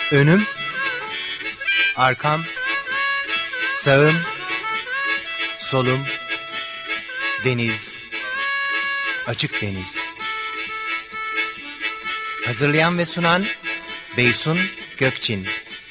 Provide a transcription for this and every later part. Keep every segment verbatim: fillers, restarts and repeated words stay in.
Önüm, arkam, sağım, solum, deniz, açık deniz. Hazırlayan ve sunan Beysun Gökçin.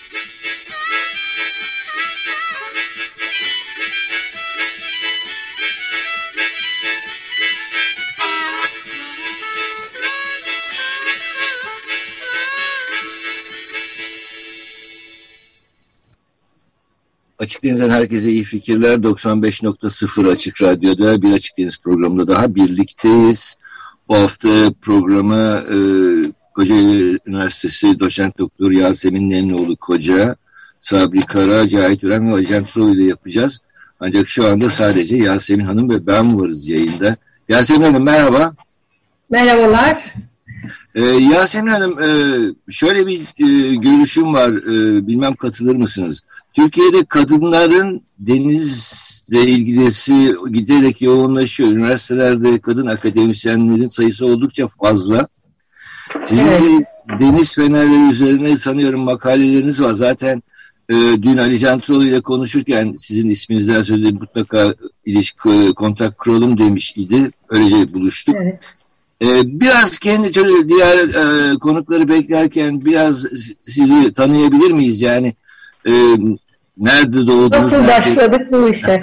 Açık Deniz'den herkese iyi fikirler. doksan beş nokta sıfır Açık Radyo'da bir Açık Deniz programında daha birlikteyiz. Bu hafta programı e, Kocaeli Üniversitesi Doçent Doktor Yasemin Nemlioğlu Koca, Sabri Kara, Cahit Üren ve Ajan Troll ile yapacağız. Ancak şu anda sadece Yasemin Hanım ve ben varız yayında. Yasemin Hanım merhaba. Merhabalar. Ee, Yasemin Hanım e, şöyle bir e, görüşüm var, e, bilmem katılır mısınız? Türkiye'de kadınların denizle ilgilisi giderek yoğunlaşıyor. Üniversitelerde kadın akademisyenlerin sayısı oldukça fazla. Sizin evet. de deniz fenerleri üzerine sanıyorum makaleleriniz var. Zaten e, dün Ali Cantıroğlu ile konuşurken sizin isminizden söz edip mutlaka ilişki, kontak kuralım demiş idi. Öylece buluştuk. Evet. Ee, biraz kendi diğer e, konukları beklerken biraz sizi tanıyabilir miyiz? Yani e, nerede doğdunuz? Nasıl nerede... başladık bu işe?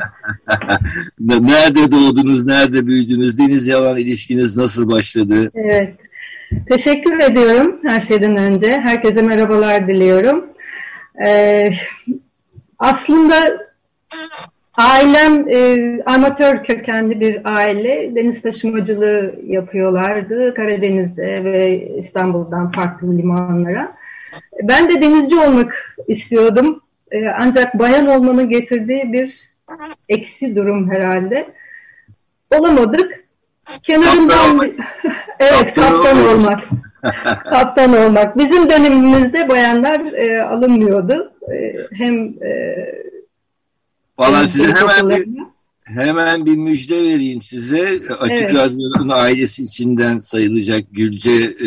Nerede doğdunuz, nerede büyüdünüz? Denizle olan ilişkiniz nasıl başladı? Evet, teşekkür ediyorum her şeyden önce. Herkese merhabalar diliyorum. Ee, aslında ailem e, amatör kökenli bir aile. Deniz taşımacılığı yapıyorlardı Karadeniz'de ve İstanbul'dan farklı limanlara. Ben de denizci olmak istiyordum. E, ancak bayan olmanın getirdiği bir eksi durum herhalde. Olamadık. Kenarından evet kaptan olmak. Kaptan olmak. Bizim dönemimizde bayanlar e, alınmıyordu. E, hem e, Valla size hemen bir, hemen bir müjde vereyim size. Açık evet. Radyo'nun ailesi içinden sayılacak Gülce e,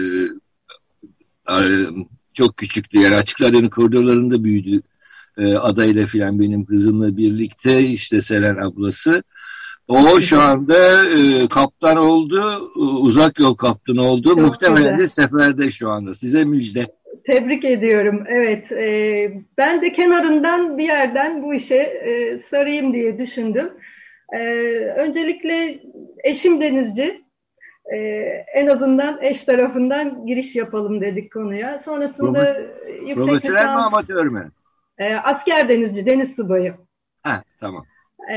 çok küçüktü. Yani Açık Radyo'nun koridorlarında büyüdü. E, adayla filan benim kızımla birlikte, işte Selen ablası. O şu anda e, kaptan oldu. Uzak yol kaptanı oldu. Çok muhtemelen güzel. De seferde şu anda. Size müjde. Tebrik ediyorum. Evet, e, ben de kenarından bir yerden bu işe e, sarayım diye düşündüm. E, öncelikle eşim denizci. E, en azından eş tarafından giriş yapalım dedik konuya. Sonrasında Robert, yüksek profesyonel lisans... mi, amatör mü? E, asker denizci, deniz subayı. Ha, tamam. E,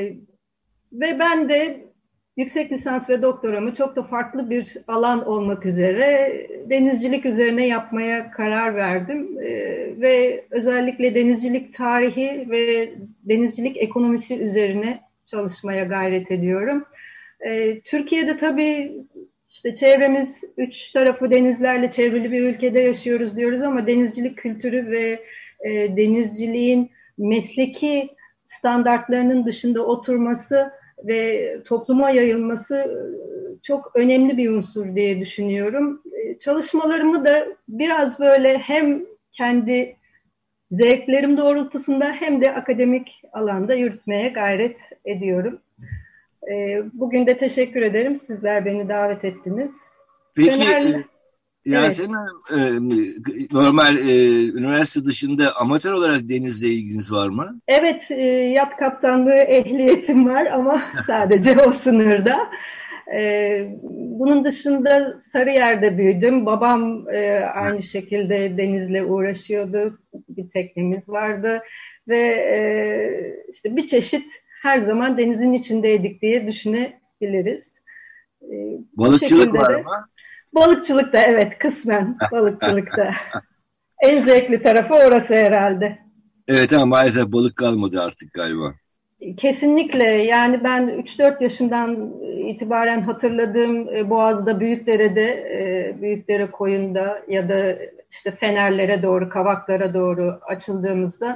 ve ben de yüksek lisans ve doktoramı çok da farklı bir alan olmak üzere denizcilik üzerine yapmaya karar verdim. Ee, ve özellikle denizcilik tarihi ve denizcilik ekonomisi üzerine çalışmaya gayret ediyorum. Ee, Türkiye'de tabii işte çevremiz üç tarafı denizlerle çevrili bir ülkede yaşıyoruz diyoruz ama denizcilik kültürü ve e, denizciliğin mesleki standartlarının dışında oturması ve topluma yayılması çok önemli bir unsur diye düşünüyorum. Çalışmalarımı da biraz böyle hem kendi zevklerim doğrultusunda hem de akademik alanda yürütmeye gayret ediyorum. Bugün de teşekkür ederim. Sizler beni davet ettiniz. Peki Genel... Yasemin Hanım, evet. normal e, üniversite dışında amatör olarak denizle ilginiz var mı? Evet, e, yat kaptanlığı ehliyetim var ama sadece o sınırda. E, bunun dışında Sarıyer'de büyüdüm. Babam e, aynı şekilde denizle uğraşıyordu. Bir teknemiz vardı ve e, işte bir çeşit her zaman denizin içindeydik diye düşünebiliriz. E, Balıkçılık var mı? Balıkçılıkta evet, kısmen balıkçılıkta. En zevkli tarafı orası herhalde. Evet ama maalesef balık kalmadı artık galiba. Kesinlikle, yani ben üç dört yaşından itibaren hatırladığım Boğaz'da, Büyükdere'de, Büyükdere koyunda ya da işte Fenerlere doğru, Kavaklara doğru açıldığımızda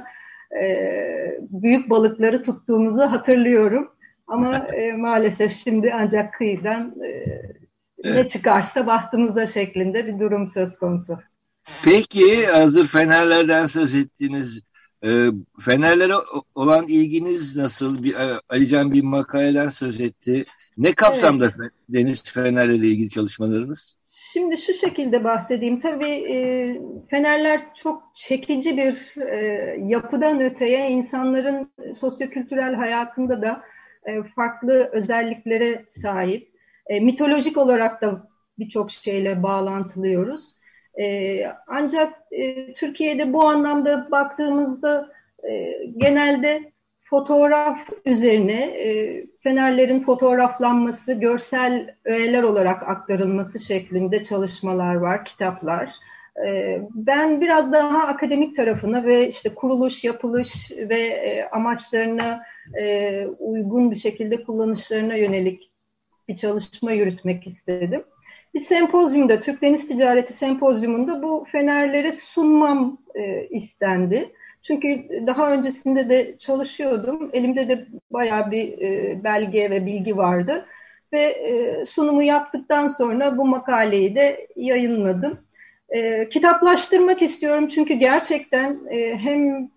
büyük balıkları tuttuğumuzu hatırlıyorum. Ama maalesef şimdi ancak kıyıdan... Evet. Ne çıkarsa bahtımıza şeklinde bir durum söz konusu. Peki hazır fenerlerden söz ettiniz. E, fenerlere olan ilginiz nasıl? Bir, e, Alican bir makaleden söz etti. Ne Evet. kapsamda deniz fenerleriyle ilgili çalışmalarınız? Şimdi şu şekilde bahsedeyim. Tabii e, fenerler çok çekici bir e, yapıdan öteye insanların sosyokültürel hayatında da e, farklı özelliklere sahip. E, mitolojik olarak da birçok şeyle bağlantılıyoruz. E, ancak e, Türkiye'de bu anlamda baktığımızda e, genelde fotoğraf üzerine e, fenerlerin fotoğraflanması, görsel öğeler olarak aktarılması şeklinde çalışmalar var, kitaplar. E, ben biraz daha akademik tarafına ve işte kuruluş, yapılış ve e, amaçlarına e, uygun bir şekilde kullanışlarına yönelik bir çalışma yürütmek istedim. Bir sempozyumda, Türk Deniz Ticareti Sempozyumunda bu fenerleri sunmam e, istendi. Çünkü daha öncesinde de çalışıyordum. Elimde de bayağı bir e, belge ve bilgi vardı. Ve e, sunumu yaptıktan sonra bu makaleyi de yayınladım. E, kitaplaştırmak istiyorum çünkü gerçekten e, hem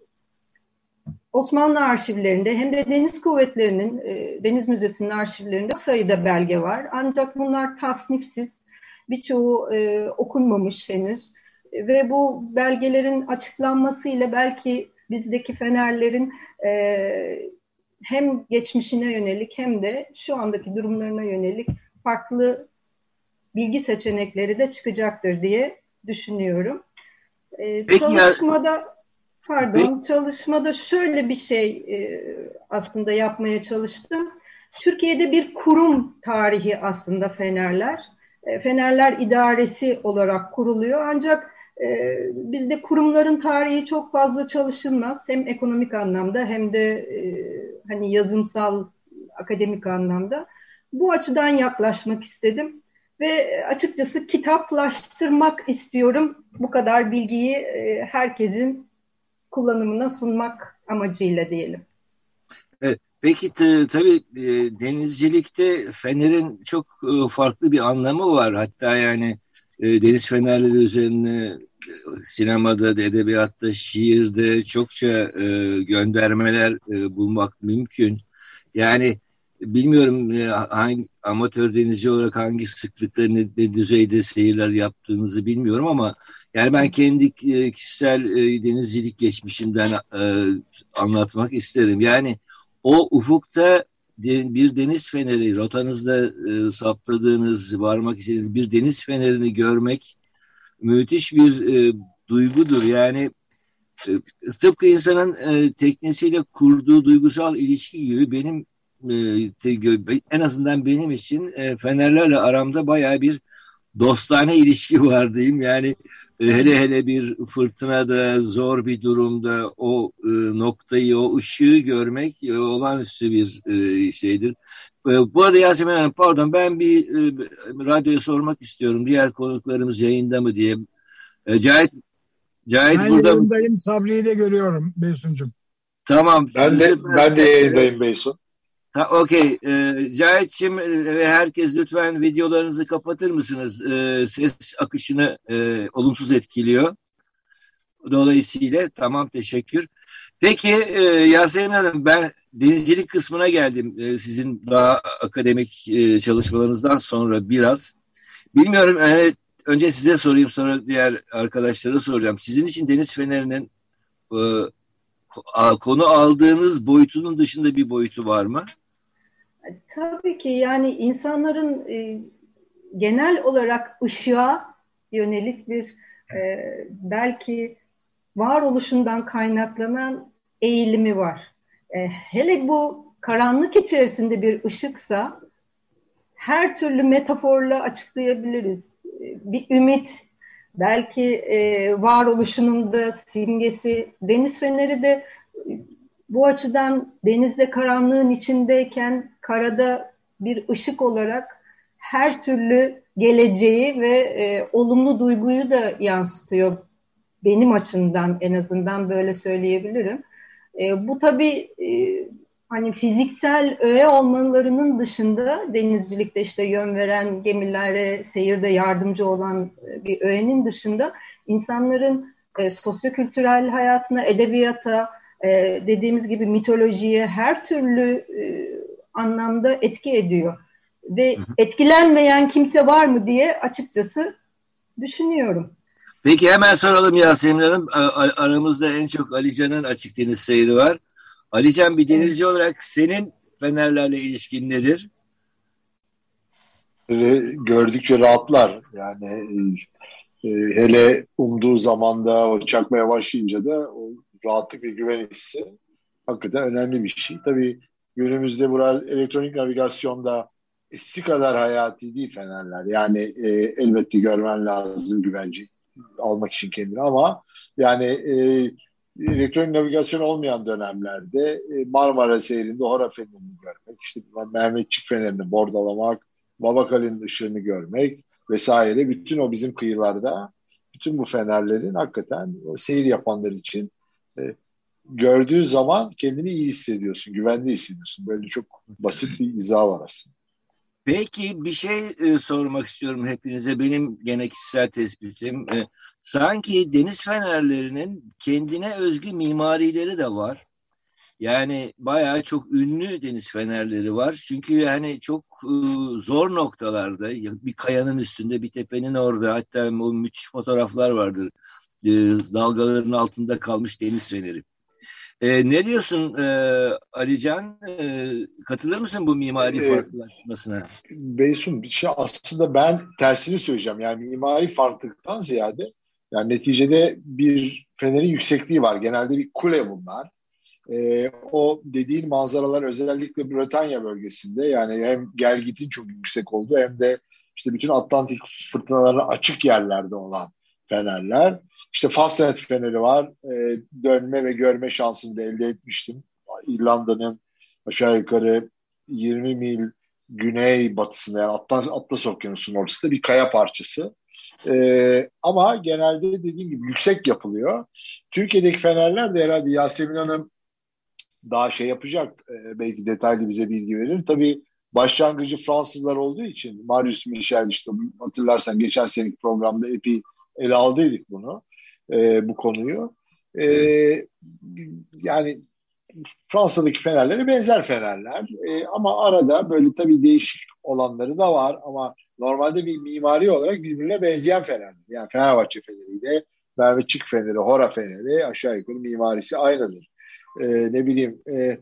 Osmanlı arşivlerinde hem de Deniz Kuvvetleri'nin, e, Deniz Müzesi'nin arşivlerinde çok sayıda belge var. Ancak bunlar tasnifsiz, birçoğu e, okunmamış henüz. Ve bu belgelerin açıklanmasıyla belki bizdeki fenerlerin e, hem geçmişine yönelik hem de şu andaki durumlarına yönelik farklı bilgi seçenekleri de çıkacaktır diye düşünüyorum. E, Peki ya, çalışmada peki, Pardon, çalışmada şöyle bir şey e, aslında yapmaya çalıştım. Türkiye'de bir kurum tarihi aslında Fenerler. E, Fenerler İdaresi olarak kuruluyor. Ancak e, bizde kurumların tarihi çok fazla çalışılmaz. Hem ekonomik anlamda hem de e, hani yazımsal, akademik anlamda. Bu açıdan yaklaşmak istedim. Ve açıkçası kitaplaştırmak istiyorum. Bu kadar bilgiyi e, herkesin kullanımına sunmak amacıyla diyelim. evet, peki t- tabii e, denizcilikte fenerin çok e, farklı bir anlamı var. Hatta yani e, deniz fenerleri üzerine e, sinemada, da, edebiyatta, şiirde çokça e, göndermeler e, bulmak mümkün. Yani bilmiyorum e, hangi amatör denizci olarak hangi sıklıkta ne, ne düzeyde seyirler yaptığınızı bilmiyorum ama yani ben kendi e, kişisel e, denizcilik geçmişimden e, anlatmak isterim. Yani o ufukta de- bir deniz feneri, rotanızda e, saptadığınız, varmak istediğiniz bir deniz fenerini görmek müthiş bir e, duygudur. Yani e, tıpkı insanın e, teknesiyle kurduğu duygusal ilişki gibi benim e, te- en azından benim için e, fenerlerle aramda bayağı bir dostane ilişki var diyeyim. Yani e, hele hele bir fırtınada, zor bir durumda o e, noktayı, o ışığı görmek e, olağanüstü bir e, şeydir. E, bu arada Yasemin Hanım, pardon, ben bir e, radyoya sormak istiyorum. Diğer konuklarımız yayında mı diye. E, Cahit, Cahit Ben burada mısın? yayındayım. Sabri'yi de görüyorum Beysun'cum. Tamam, Ben de süper. ben de yayındayım Beysun. Ta, okey. Ee, Cahit'ciğim e, ve herkes lütfen videolarınızı kapatır mısınız? Ee, ses akışını e, olumsuz etkiliyor. Dolayısıyla tamam, teşekkür. Peki e, Yasemin Hanım, ben denizcilik kısmına geldim. E, sizin daha akademik e, çalışmalarınızdan sonra biraz. Bilmiyorum, e, önce size sorayım, sonra diğer arkadaşlara soracağım. Sizin için deniz fenerinin e, konu aldığınız boyutunun dışında bir boyutu var mı? Tabii ki yani insanların e, genel olarak ışığa yönelik bir e, belki varoluşundan kaynaklanan eğilimi var. E, hele bu karanlık içerisinde bir ışıksa her türlü metaforla açıklayabiliriz. E, bir ümit, belki e, varoluşunun da simgesi. Deniz feneri de bu açıdan denizde karanlığın içindeyken karada bir ışık olarak her türlü geleceği ve e, olumlu duyguyu da yansıtıyor. Benim açımdan en azından böyle söyleyebilirim. E, bu tabii e, hani fiziksel öğe olmalarının dışında denizcilikte işte yön veren gemilere seyirde yardımcı olan bir öğenin dışında insanların e, sosyokültürel hayatına, edebiyata, e, dediğimiz gibi mitolojiye her türlü e, anlamda etki ediyor. Ve Hı hı. etkilenmeyen kimse var mı diye açıkçası düşünüyorum. Peki hemen soralım Yasemin Hanım. Aramızda en çok Alican'ın açık deniz seyri var. Alican, bir denizci evet. olarak senin Fenerlerle ilişkin nedir? Gördükçe rahatlar. Yani e, hele umduğu zamanda o çakmaya başlayınca da o rahatlık ve güven hissi hakikaten önemli bir şey. Tabii günümüzde biraz elektronik navigasyonda eski kadar hayati değil Fenerler. Yani e, elbette görmen lazım güvence almak için kendini, ama yani e, elektronik navigasyon olmayan dönemlerde e, Marmara Seyri'nde Hora Feneri'ni görmek, işte Mehmetçik Feneri'ni bordalamak, Babakale'nin ışığını görmek vesaire, bütün o bizim kıyılarda bütün bu fenerlerin hakikaten o seyir yapanlar için e, gördüğü zaman kendini iyi hissediyorsun, güvende hissediyorsun. Böyle çok basit bir izah var aslında. Peki bir şey e, sormak istiyorum hepinize. Benim gene kişisel tespitim. E, sanki deniz fenerlerinin kendine özgü mimarileri de var. Yani bayağı çok ünlü deniz fenerleri var. Çünkü yani çok e, zor noktalarda, bir kayanın üstünde, bir tepenin orada, hatta o müthiş fotoğraflar vardır. E, dalgaların altında kalmış deniz feneri. E, ne diyorsun e, Alican? E, katılır mısın bu mimari Ee, farklılaşmasına? Beysun, bir şey aslında ben tersini söyleyeceğim. Yani mimari farklılıktan ziyade yani neticede bir fenerin yüksekliği var. Genelde bir kule bunlar. Ee, o dediğin manzaralar özellikle Bretanya bölgesinde, yani hem gelgitin çok yüksek olduğu hem de işte bütün Atlantik fırtınalarına açık yerlerde olan fenerler. İşte Fastnet feneri var. Ee, dönme ve görme şansını da elde etmiştim. İrlanda'nın aşağı yukarı yirmi mil güney batısında, yani Atlas, Atlas Okyanusu'nun ortasında bir kaya parçası. Ee, ama genelde dediğim gibi yüksek yapılıyor. Türkiye'deki fenerler de herhalde Yasemin Hanım daha şey yapacak, e, belki detaylı bize bilgi verir. Tabii başlangıcı Fransızlar olduğu için Marius Michel, işte hatırlarsan geçen seneki programda epey ele aldıydık bunu, e, bu konuyu. E, yani Fransa'daki fenerlere benzer fenerler, e, ama arada böyle tabii değişik olanları da var, ama normalde bir mimari olarak birbirine benzeyen fenerler. Yani Fenerbahçe feneriyle Mehmetçik Feneri, Hora Feneri aşağı yukarı mimarisi aynıdır. E, ne bileyim e,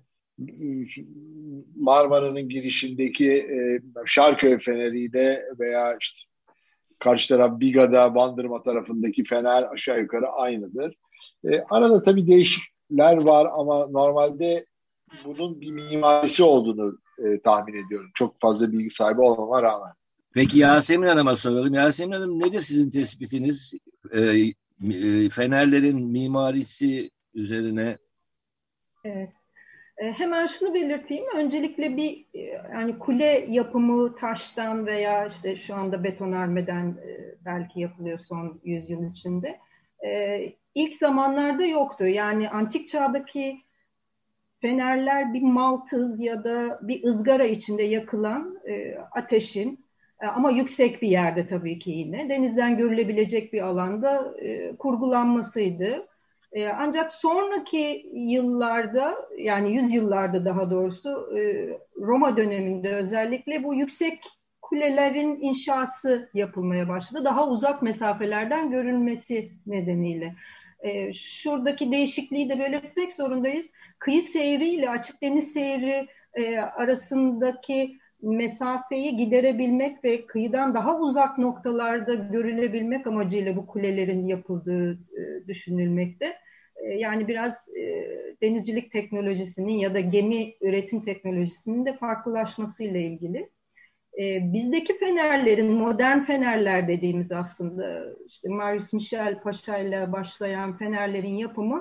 Marmara'nın girişindeki e, Şarköy Feneri'yle veya işte karşı taraf Biga'da, Bandırma tarafındaki fener aşağı yukarı aynıdır. E, arada tabii değişiklikler var, ama normalde bunun bir mimarisi olduğunu e, tahmin ediyorum. Çok fazla bilgi sahibi olmama rağmen. Peki Yasemin Hanım'a soralım. Yasemin Hanım, nedir sizin tespitiniz e, e, fenerlerin mimarisi üzerine? Evet. Hemen şunu belirteyim. Öncelikle bir yani kule yapımı taştan veya işte şu anda betonarmeden belki yapılıyor son yüzyıl içinde. İlk zamanlarda yoktu. Yani antik çağdaki fenerler bir maltız ya da bir ızgara içinde yakılan ateşin, ama yüksek bir yerde tabii ki yine denizden görülebilecek bir alanda kurgulanmasıydı. Ancak sonraki yıllarda, yani yüzyıllarda daha doğrusu, Roma döneminde özellikle bu yüksek kulelerin inşası yapılmaya başladı. Daha uzak mesafelerden görülmesi nedeniyle. Şuradaki değişikliği de belirtmek zorundayız. Kıyı seyri ile açık deniz seyri arasındaki mesafeyi giderebilmek ve kıyıdan daha uzak noktalarda görülebilmek amacıyla bu kulelerin yapıldığı düşünülmekte. Yani biraz denizcilik teknolojisinin ya da gemi üretim teknolojisinin de farklılaşmasıyla ilgili. Bizdeki fenerlerin, modern fenerler dediğimiz, aslında işte Marius Michel Paşa ile başlayan fenerlerin yapımı,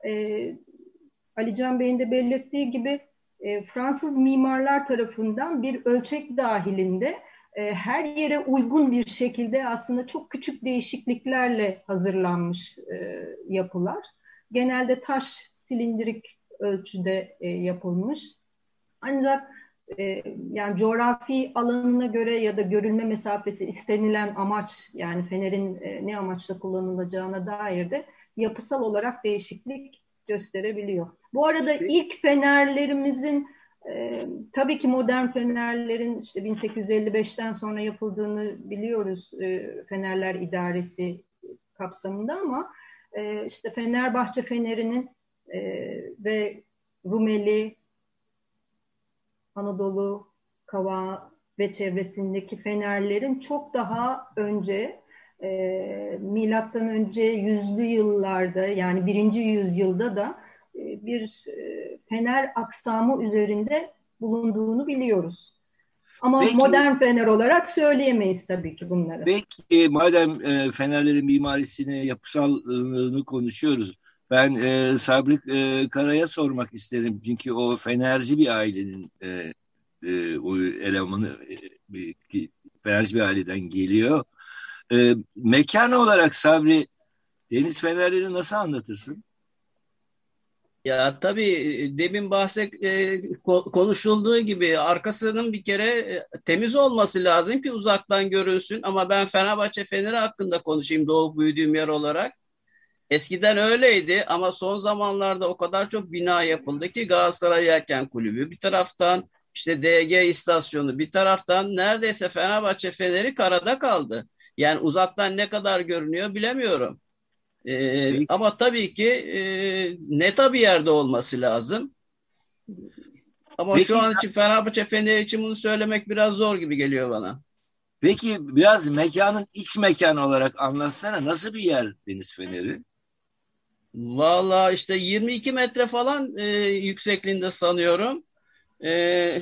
Ali Can Bey'in de belirttiği gibi Fransız mimarlar tarafından bir ölçek dahilinde her yere uygun bir şekilde aslında çok küçük değişikliklerle hazırlanmış yapılar. Genelde taş silindirik ölçüde yapılmış. Ancak e, yani coğrafi alanına göre ya da görülme mesafesi, istenilen amaç, yani fenerin e, ne amaçla kullanılacağına dair de yapısal olarak değişiklik gösterebiliyor. Bu arada ilk fenerlerimizin e, tabii ki modern fenerlerin işte bin sekiz yüz elli beşten sonra yapıldığını biliyoruz, e, Fenerler İdaresi kapsamında, ama e, işte Fenerbahçe Feneri'nin e, ve Rumeli, Anadolu, Kava ve çevresindeki fenerlerin çok daha önce, e, milattan önce yüzlü yıllarda, yani birinci yüzyılda da e, bir e, fener aksamı üzerinde bulunduğunu biliyoruz. Ama Peki, modern fener olarak söyleyemeyiz tabii ki bunları. Peki madem e, fenerlerin mimarisini, yapısallığını konuşuyoruz, ben e, Sabri e, Kara'ya sormak isterim. Çünkü o fenerci bir ailenin e, e, o elemanı, e, fenerci bir aileden geliyor. E, mekan olarak Sabri, deniz fenerlerini nasıl anlatırsın? Ya tabii demin bahset e, konuşulduğu gibi arkasının bir kere e, temiz olması lazım ki uzaktan görünsün. Ama ben Fenerbahçe Feneri hakkında konuşayım, doğup büyüdüğüm yer olarak. Eskiden öyleydi ama son zamanlarda o kadar çok bina yapıldı ki, Galatasaray Yelken Kulübü bir taraftan, işte D G istasyonu bir taraftan, neredeyse Fenerbahçe Feneri karada kaldı. Yani uzaktan ne kadar görünüyor bilemiyorum. Ee, ama tabii ki e, neta bir yerde olması lazım. Ama Peki, şu an için Fenerbahçe Feneri için bunu söylemek biraz zor gibi geliyor bana. Peki biraz mekanın iç mekanı olarak anlatsana, nasıl bir yer deniz feneri? Vallahi işte yirmi iki metre falan e, yüksekliğinde sanıyorum. E,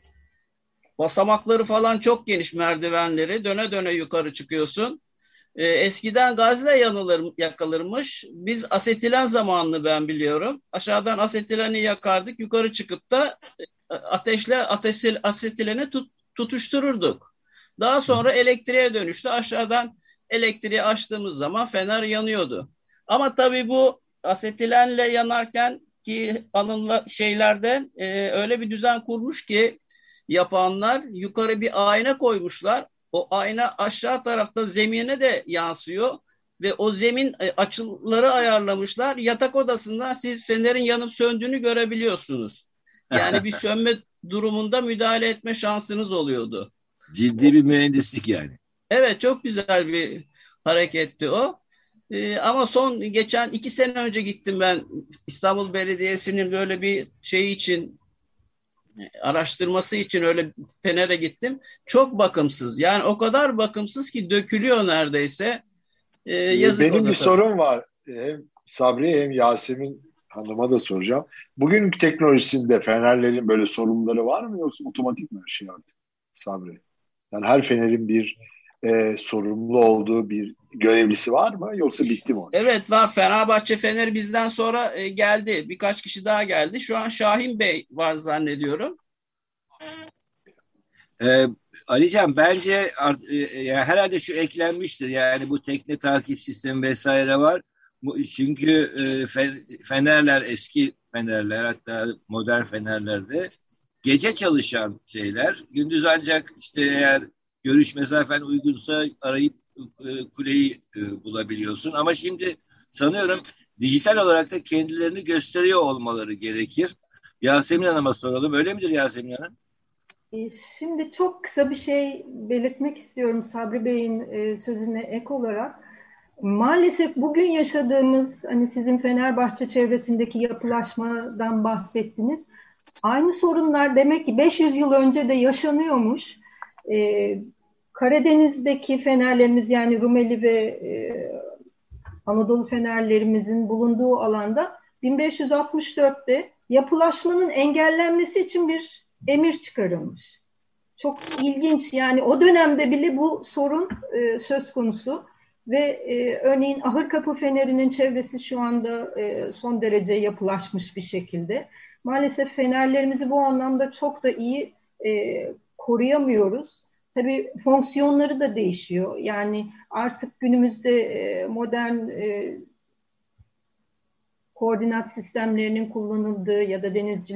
basamakları falan çok geniş, merdivenleri. Döne döne yukarı çıkıyorsun. E, eskiden gazle yanılır, yakılırmış. Biz asetilen zamanını ben biliyorum. Aşağıdan asetileni yakardık. Yukarı çıkıp da e, ateşle ateşil, asetileni tut, tutuştururduk. Daha sonra elektriğe dönüştü. Aşağıdan elektriği açtığımız zaman fener yanıyordu. Ama tabii bu asetilenle yanarken ki anımla şeylerde e, öyle bir düzen kurmuş ki yapanlar, yukarı bir ayna koymuşlar. O ayna aşağı tarafta zemine de yansıyor ve o zemin açıları ayarlamışlar. Yatak odasından siz fenerin yanıp söndüğünü görebiliyorsunuz. Yani bir sönme durumunda müdahale etme şansınız oluyordu. Ciddi bir mühendislik yani. Evet, çok güzel bir hareketti o. Ee, ama son geçen iki sene önce gittim ben İstanbul Belediyesi'nin böyle bir şey için, araştırması için öyle Fener'e gittim. Çok bakımsız. Yani o kadar bakımsız ki dökülüyor neredeyse. Ee, yazık Benim o da bir tabii. sorum var. Hem Sabri'ye hem Yasemin Hanım'a da soracağım. Bugünkü teknolojisinde fenerlerin böyle sorunları var mı, yoksa otomatik mi her şey artık Sabri? Yani her fenerin bir e, sorumlu olduğu bir görevlisi var mı, yoksa bitti mi o iş? Evet, var. Fenerbahçe Feneri bizden sonra e, geldi. Birkaç kişi daha geldi. Şu an Şahin Bey var zannediyorum. Ee, Alican, bence art, e, ya herhalde şu eklenmiştir, yani bu tekne takip sistemi vesaire var. Bu, çünkü e, fe, fenerler, eski fenerler, hatta modern fenerlerde gece çalışan şeyler. Gündüz ancak işte eğer görüş mesafen uygunsa arayıp e, kuleyi e, bulabiliyorsun. Ama şimdi sanıyorum dijital olarak da kendilerini gösteriyor olmaları gerekir. Yasemin Hanım'a soralım. Öyle midir Yasemin Hanım? Şimdi çok kısa bir şey belirtmek istiyorum Sabri Bey'in e, sözüne ek olarak. Maalesef bugün yaşadığımız, hani sizin Fenerbahçe çevresindeki yapılaşmadan bahsettiniz. Aynı sorunlar demek ki beş yüz yıl önce de yaşanıyormuş. Ee, Karadeniz'deki fenerlerimiz, yani Rumeli ve e, Anadolu fenerlerimizin bulunduğu alanda bin beş yüz altmış dörtte yapılaşmanın engellenmesi için bir emir çıkarılmış. Çok ilginç, yani o dönemde bile bu sorun e, söz konusu ve e, örneğin Ahırkapı Feneri'nin çevresi şu anda e, son derece yapılaşmış bir şekilde. Maalesef fenerlerimizi bu anlamda çok da iyi e, koruyamıyoruz. Tabii fonksiyonları da değişiyor. Yani artık günümüzde e, modern e, koordinat sistemlerinin kullanıldığı ya da denizcilik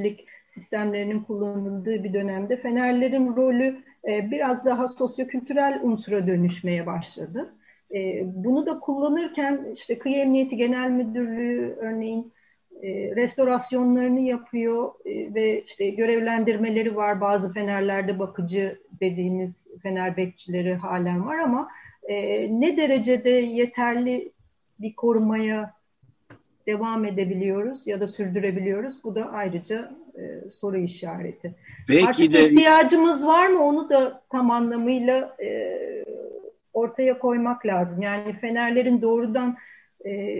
sistemlerinin kullanıldığı bir dönemde fenerlerin rolü e, biraz daha sosyokültürel unsura dönüşmeye başladı. E, bunu da kullanırken işte Kıyı Emniyeti Genel Müdürlüğü örneğin e, restorasyonlarını yapıyor e, ve işte görevlendirmeleri var. Bazı fenerlerde bakıcı dediğimiz fener bekçileri halen var ama e, ne derecede yeterli bir korumaya devam edebiliyoruz ya da sürdürebiliyoruz? Bu da ayrıca e, soru işareti. Peki Artık de ihtiyacımız var mı? Onu da tam anlamıyla e, ortaya koymak lazım. Yani fenerlerin doğrudan e,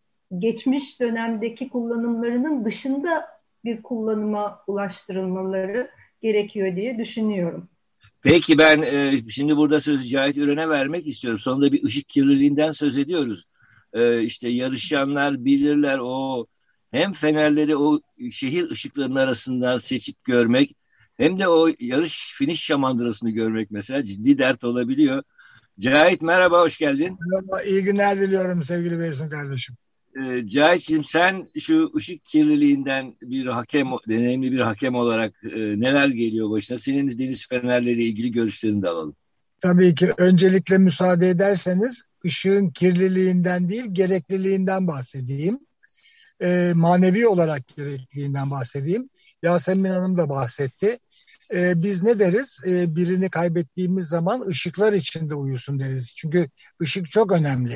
geçmiş dönemdeki kullanımlarının dışında bir kullanıma ulaştırılmaları gerekiyor diye düşünüyorum. peki ben e, şimdi burada sözü Cahit Üren'e vermek istiyorum. Sonunda bir ışık kirliliğinden söz ediyoruz. E, işte yarışanlar bilirler, o hem fenerleri o şehir ışıklarının arasından seçip görmek hem de o yarış finish şamandırasını görmek mesela ciddi dert olabiliyor. Cahit merhaba, hoş geldin. Merhaba, iyi günler diliyorum sevgili Beysun kardeşim. E, Cahit'ciğim, sen şu ışık kirliliğinden bir hakem, deneyimli bir hakem olarak e, neler geliyor başına? Senin deniz fenerleriyle ilgili görüşlerini de alalım. Tabii ki öncelikle müsaade ederseniz ışığın kirliliğinden değil gerekliliğinden bahsedeyim. E, manevi olarak gerekliliğinden bahsedeyim. Yasemin Hanım da bahsetti. E, biz ne deriz? E, birini kaybettiğimiz zaman ışıklar içinde uyusun deriz. Çünkü ışık çok önemli.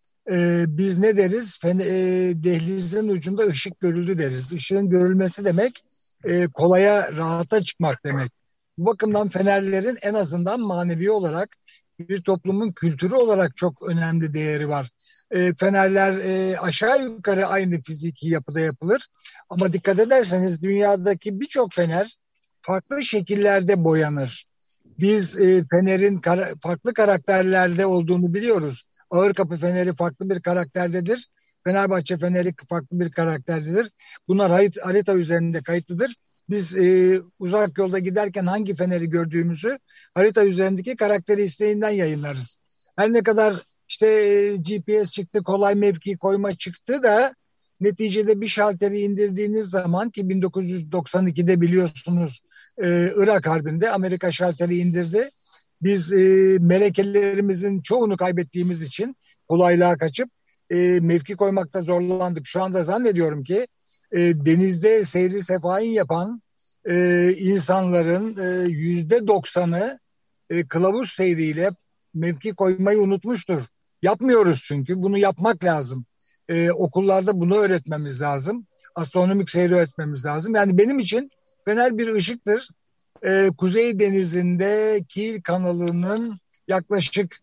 Ee, biz ne deriz? Fen, e, dehlizin ucunda ışık görüldü deriz. Işığın görülmesi demek e, kolaya, rahata çıkmak demek. Bu bakımdan fenerlerin en azından manevi olarak bir toplumun kültürü olarak çok önemli değeri var. E, fenerler e, aşağı yukarı aynı fiziki yapıda yapılır. Ama dikkat ederseniz dünyadaki birçok fener farklı şekillerde boyanır. Biz e, fenerin kara, farklı karakterlerde olduğunu biliyoruz. Ağırkapı feneri farklı bir karakterdedir. Fenerbahçe feneri farklı bir karakterdedir. Bunlar harita üzerinde kayıtlıdır. Biz e, uzak yolda giderken hangi feneri gördüğümüzü harita üzerindeki karakteri isteğinden yayınlarız. Her ne kadar işte e, G P S çıktı, kolay mevki koyma çıktı da neticede bir şalteri indirdiğiniz zaman ki bin dokuz yüz doksan ikide biliyorsunuz e, Irak Harbi'nde Amerika şalteri indirdi. Biz e, melekelerimizin çoğunu kaybettiğimiz için kolaylığa kaçıp e, mevki koymakta zorlandık. Şu anda zannediyorum ki e, denizde seyri sefahin yapan e, insanların e, yüzde doksanı e, kılavuz seyriyle mevki koymayı unutmuştur. Yapmıyoruz çünkü. Bunu yapmak lazım. E, okullarda bunu öğretmemiz lazım. Astronomik seyri öğretmemiz lazım. Yani benim için fener bir ışıktır. Ee, Kuzey Denizi'nde Kiel kanalının yaklaşık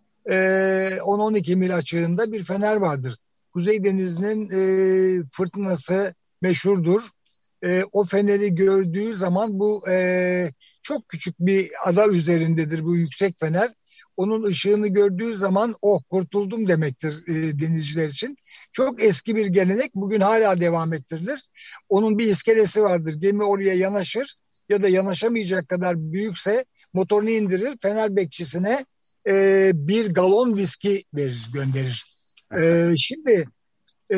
e, on on iki mil açığında bir fener vardır. Kuzey Denizi'nin e, fırtınası meşhurdur. E, o feneri gördüğü zaman bu e, çok küçük bir ada üzerindedir bu yüksek fener. Onun ışığını gördüğü zaman oh kurtuldum demektir e, denizciler için. Çok eski bir gelenek, bugün hala devam ettirilir. Onun bir iskelesi vardır. Gemi oraya yanaşır ya da yanaşamayacak kadar büyükse motorunu indirir, fener bekçisine e, bir galon viski verir, gönderir. E, şimdi e,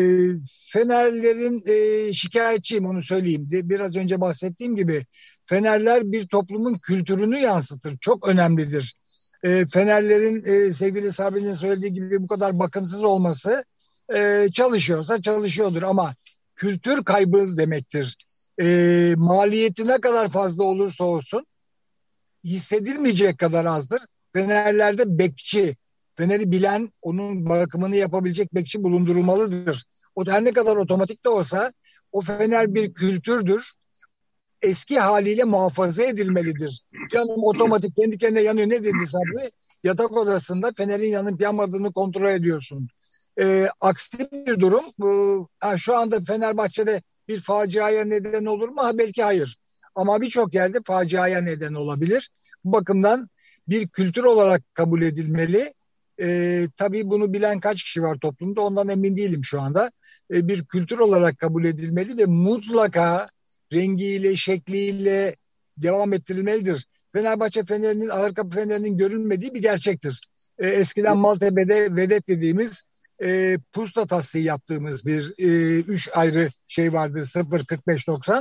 fenerlerin e, şikayetçiyim, onu söyleyeyim. Biraz önce bahsettiğim gibi fenerler bir toplumun kültürünü yansıtır. Çok önemlidir. E, fenerlerin e, sevgili Sabri'nin söylediği gibi bu kadar bakımsız olması e, çalışıyorsa çalışıyordur ama kültür kaybı demektir. E, maliyeti ne kadar fazla olursa olsun hissedilmeyecek kadar azdır. Fenerlerde bekçi, feneri bilen, onun bakımını yapabilecek bekçi bulundurulmalıdır. O da her ne kadar otomatik de olsa o fener bir kültürdür. Eski haliyle muhafaza edilmelidir. Canım otomatik kendi kendine yanıyor. Ne dedi Sabri? Yatak odasında fenerin yanıp yanmadığını kontrol ediyorsun. E, aksi bir durum. E, şu anda Fenerbahçe'de bir faciaya neden olur mu? Ha, belki hayır. Ama birçok yerde faciaya neden olabilir. Bu bakımdan bir kültür olarak kabul edilmeli. E, tabii bunu bilen kaç kişi var toplumda, ondan emin değilim şu anda. E, bir kültür olarak kabul edilmeli ve mutlaka rengiyle, şekliyle devam ettirilmelidir. Fenerbahçe fenerinin, Ağırkapı fenerinin görülmediği bir gerçektir. E, eskiden Maltepe'de vedet dediğimiz e, pusta tasfiye yaptığımız bir e, üç ayrı şey vardı, sıfır kırk beş doksan.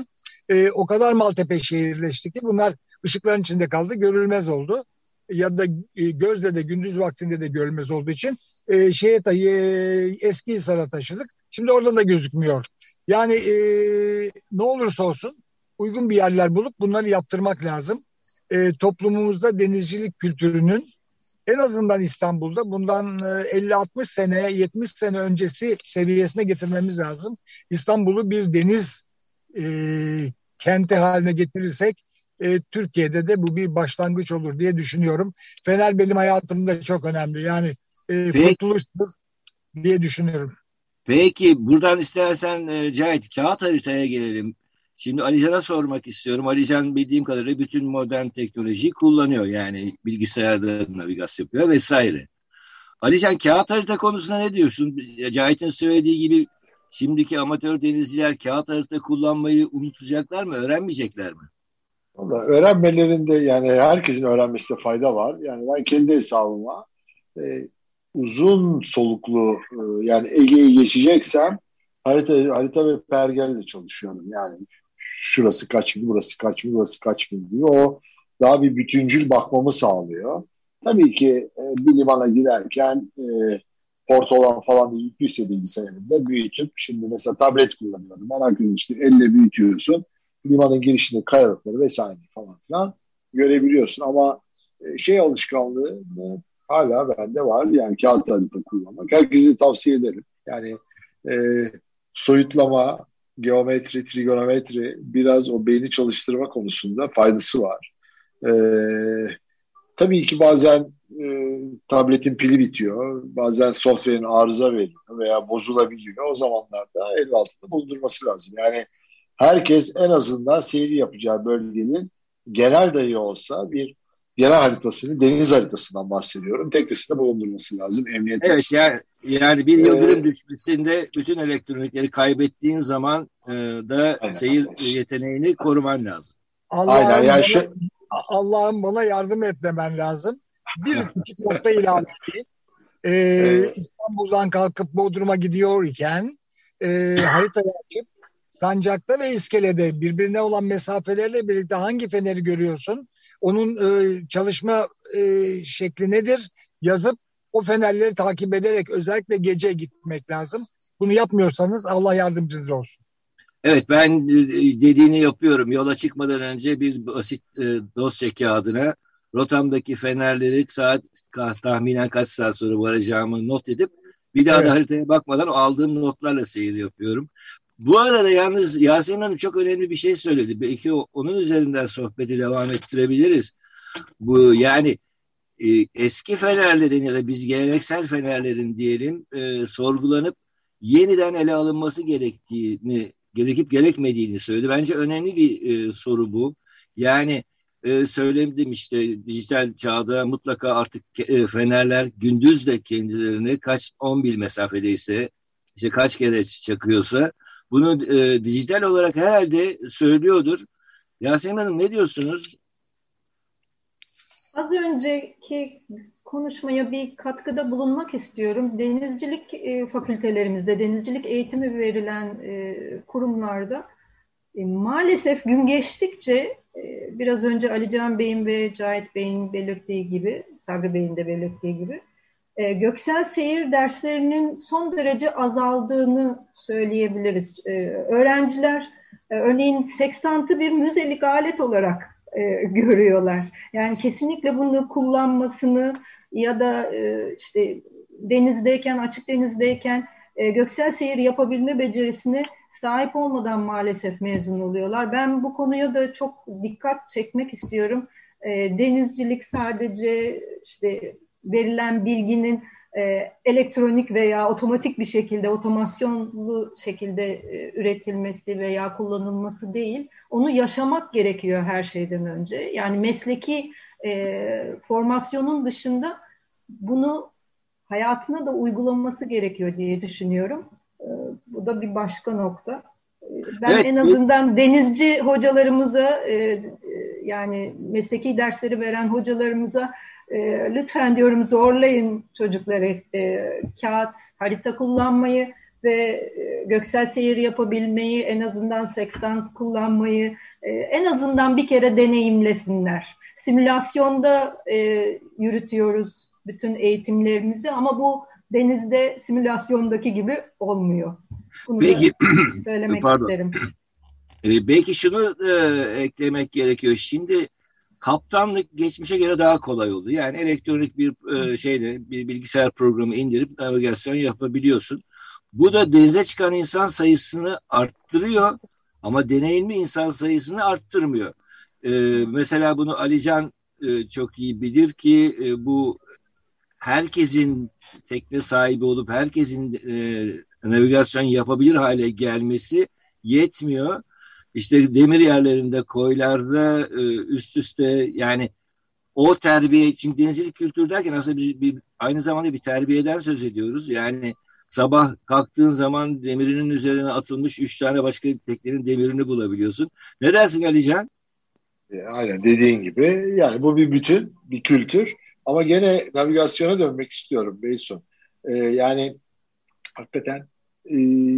e, o kadar Maltepe şehirleşti ki bunlar ışıkların içinde kaldı, görülmez oldu. Ya da e, gözle de gündüz vaktinde de görülmez olduğu için e, şeye ta, e, Eskihisar'a taşıdık. Şimdi orada da gözükmüyor. Yani e, ne olursa olsun uygun bir yerler bulup bunları yaptırmak lazım. E, toplumumuzda denizcilik kültürünün en azından İstanbul'da bundan elli altmış sene, yetmiş sene öncesi seviyesine getirmemiz lazım. İstanbul'u bir deniz e, kenti haline getirirsek e, Türkiye'de de bu bir başlangıç olur diye düşünüyorum. Fener benim hayatımda çok önemli. Yani e, kurtuluştur diye düşünüyorum. Peki buradan istersen e, Cahit kağıt haritaya gelelim. Şimdi Alican'a sormak istiyorum. Alican bildiğim kadarıyla bütün modern teknolojiyi kullanıyor. Yani bilgisayarda navigasyon yapıyor vesaire. Alican kağıt harita konusunda ne diyorsun? Cahit'in söylediği gibi şimdiki amatör denizciler kağıt harita kullanmayı unutacaklar mı? Öğrenmeyecekler mi? Vallahi öğrenmelerinde yani herkesin öğrenmesinde fayda var. Yani ben kendi hesabıma e, uzun soluklu e, yani Ege'yi geçeceksem harita, harita ve pergelle çalışıyorum. Yani şurası kaç mil, burası kaç mil, burası kaç mil diyor. O daha bir bütüncül bakmamı sağlıyor. Tabii ki e, bir limana girerken e, portolan falan yüklüyse bilgisayarımda büyütüp şimdi mesela tablet kullanıyorum. Ben akıllı işte elle büyütüyorsun. Limanın girişinde kayalıkları vesaire falan filan görebiliyorsun. Ama e, şey alışkanlığı e, hala bende var. Yani kağıt harita kullanmak. Herkese tavsiye ederim. Yani e, soyutlama, geometri, trigonometri biraz o beyni çalıştırma konusunda faydası var. E, tabii ki bazen e, tabletin pili bitiyor. Bazen software'in arıza veriyor veya bozulabiliyor. O zamanlarda el altında bulundurması lazım. Yani herkes en azından seyri yapacağı bölgenin genel dahi olsa bir genel haritasını, deniz haritasından bahsediyorum. Tekrisinde bulundurması lazım. Emniyet evet açısından. yani, yani bir yıldırım ee, düşmesinde bütün elektronikleri kaybettiğin zaman e, da aynen, seyir aynen. yeteneğini koruman lazım. Allah'ım yani bana, şu... Allah'ım bana yardım et demen lazım. Bir küçük nokta ilave edeyim. Ee, evet. İstanbul'dan kalkıp Bodrum'a gidiyor iken e, haritayı açıp Sancak'ta ve İskele'de birbirine olan mesafelerle birlikte hangi feneri görüyorsun? Onun e, çalışma e, şekli nedir? Yazıp o fenerleri takip ederek özellikle gece gitmek lazım. Bunu yapmıyorsanız Allah yardımcınız olsun. Evet ben dediğini yapıyorum. Yola çıkmadan önce bir basit e, dosya kağıdına rotamdaki fenerleri saat tahminen kaç saat sonra varacağımı not edip bir daha evet. da haritaya bakmadan aldığım notlarla seyir yapıyorum. Bu arada yalnız Yasemin Hanım çok önemli bir şey söyledi. Belki o, onun üzerinden sohbeti devam ettirebiliriz. Bu yani e, eski fenerlerin ya da biz geleneksel fenerlerin diyelim e, sorgulanıp yeniden ele alınması gerektiğini, gerekip gerekmediğini söyledi. Bence önemli bir e, soru bu. Yani e, söyledim işte dijital çağda mutlaka artık e, fenerler gündüz de kendilerini kaç on mil mesafedeyse işte kaç kere çakıyorsa bunu e, dijital olarak herhalde söylüyordur. Yasemin Hanım ne diyorsunuz? Az önceki konuşmaya bir katkıda bulunmak istiyorum. Denizcilik e, fakültelerimizde, denizcilik eğitimi verilen e, kurumlarda e, maalesef gün geçtikçe e, biraz önce Alican Bey'in ve Cahit Bey'in belirttiği gibi, Sabri Bey'in de belirttiği gibi e, göksel seyir derslerinin son derece azaldığını söyleyebiliriz. E, öğrenciler e, örneğin sekstantı bir müzelik alet olarak e, görüyorlar. Yani kesinlikle bunu kullanmasını ya da e, işte denizdeyken, açık denizdeyken e, göksel seyir yapabilme becerisine sahip olmadan maalesef mezun oluyorlar. Ben bu konuya da çok dikkat çekmek istiyorum. E, denizcilik sadece işte verilen bilginin e, elektronik veya otomatik bir şekilde, otomasyonlu şekilde e, üretilmesi veya kullanılması değil, onu yaşamak gerekiyor her şeyden önce. Yani mesleki e, formasyonun dışında bunu hayatına da uygulaması gerekiyor diye düşünüyorum. E, bu da bir başka nokta. Ben evet, en azından denizci hocalarımıza, e, yani mesleki dersleri veren hocalarımıza e, lütfen diyorum zorlayın çocukları e, kağıt, harita kullanmayı, ve göksel seyir yapabilmeyi, en azından sekstand kullanmayı, en azından bir kere deneyimlesinler. Simülasyonda e, yürütüyoruz bütün eğitimlerimizi ama bu denizde simülasyondaki gibi olmuyor. Bunu Peki, söylemek pardon. isterim. Ee, belki şunu e, eklemek gerekiyor. Şimdi kaptanlık geçmişe göre daha kolay oldu. Yani elektronik bir e, şeyle bir bilgisayar programı indirip navigasyon yapabiliyorsun. Bu da denize çıkan insan sayısını arttırıyor ama deneyimli insan sayısını arttırmıyor. E, mesela bunu Alican e, çok iyi bilir ki e, bu herkesin tekne sahibi olup herkesin e, navigasyon yapabilir hale gelmesi yetmiyor. İşte demir yerlerinde, koylarda e, üst üste yani o terbiye, çünkü denizcilik kültürü derken aslında bir, bir, aynı zamanda bir terbiyeden söz ediyoruz. Yani sabah kalktığın zaman demirinin üzerine atılmış üç tane başka teknenin demirini bulabiliyorsun. Ne dersin Alican? E, aynen dediğin gibi yani bu bir bütün, bir kültür ama gene navigasyona dönmek istiyorum Beysun. E, yani hakikaten e,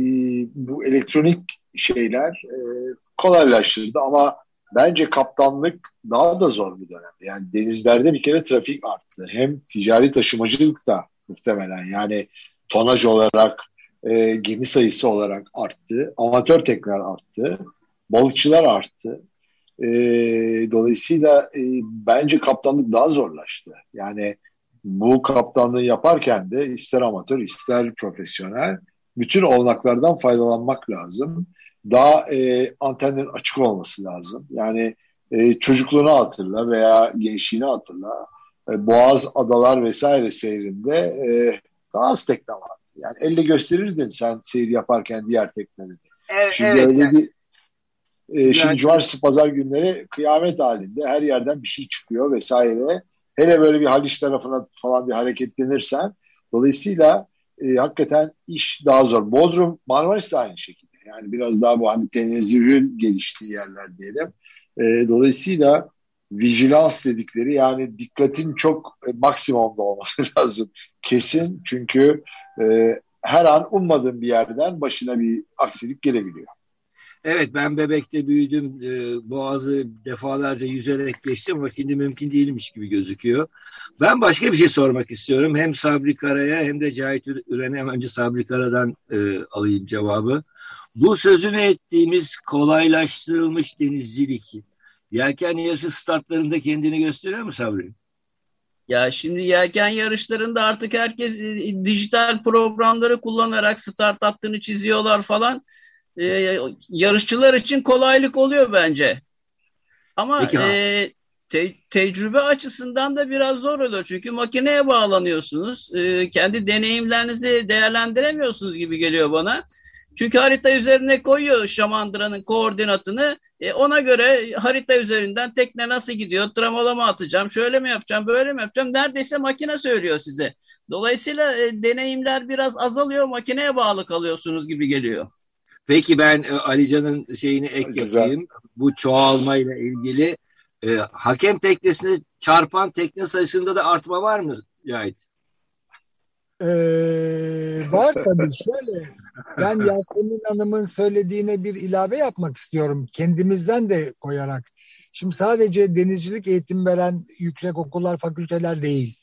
bu elektronik şeyler e, kolaylaştırdı ama bence kaptanlık daha da zor bir dönemde. Yani denizlerde bir kere trafik arttı. Hem ticari taşımacılık da muhtemelen yani tonaj olarak, e, gemi sayısı olarak arttı. Amatör tekneler arttı. Balıkçılar arttı. E, dolayısıyla e, bence kaptanlık daha zorlaştı. Yani bu kaptanlığı yaparken de ister amatör ister profesyonel bütün olanaklardan faydalanmak lazım. Daha e, antenlerin açık olması lazım. Yani e, çocukluğunu hatırla veya gençliğini hatırla. E, Boğaz, adalar vesaire seyrinde e, daha az tekne var. Yani elle gösterirdin sen seyir yaparken diğer teknede. Evet, Şimdi evet, öyle yani. değil. E, şimdi Yani, cumartesi pazar günleri kıyamet halinde her yerden bir şey çıkıyor vesaire. Hele böyle bir Haliç tarafına falan bir hareketlenirsen dolayısıyla e, hakikaten iş daha zor. Bodrum, Marmaris de aynı şekilde. Yani biraz daha bu hani tenezzülün geliştiği yerler diyelim. E, dolayısıyla vigilans dedikleri yani dikkatin çok e, maksimumda olması lazım. Kesin çünkü e, her an ummadığın bir yerden başına bir aksilik gelebiliyor. evet, ben Bebek'te büyüdüm. Ee, Boğaz'ı defalarca yüzerek geçtim ama şimdi mümkün değilmiş gibi gözüküyor. Ben başka bir şey sormak istiyorum. Hem Sabri Kara'ya hem de Cahit Üren'e, hem önce Sabri Kara'dan e, alayım cevabı. Bu sözünü ettiğimiz kolaylaştırılmış denizcilik, yelken yarışı startlarında kendini gösteriyor mu Sabri? Ya şimdi yelken yarışlarında artık herkes e, dijital programları kullanarak start hattını çiziyorlar falan. E, yarışçılar için kolaylık oluyor bence. Ama Peki, e, te- tecrübe açısından da biraz zor oluyor. Çünkü makineye bağlanıyorsunuz. E, kendi deneyimlerinizi değerlendiremiyorsunuz gibi geliyor bana. Çünkü harita üzerine koyuyor şamandıranın koordinatını. E, ona göre harita üzerinden tekne nasıl gidiyor, tramola mı atacağım, şöyle mi yapacağım, böyle mi yapacağım? Neredeyse makine söylüyor size. Dolayısıyla e, deneyimler biraz azalıyor, makineye bağlı kalıyorsunuz gibi geliyor. Peki ben e, Alican'ın şeyini ek Güzel. yapayım. Bu çoğalmayla ilgili e, hakem teknesine çarpan tekne sayısında da artma var mı Cahit? Ee, var tabii. Şöyle, ben Yasemin Hanım'ın söylediğine bir ilave yapmak istiyorum. Kendimizden de koyarak. Şimdi sadece denizcilik eğitim veren yüksek okullar, fakülteler değil.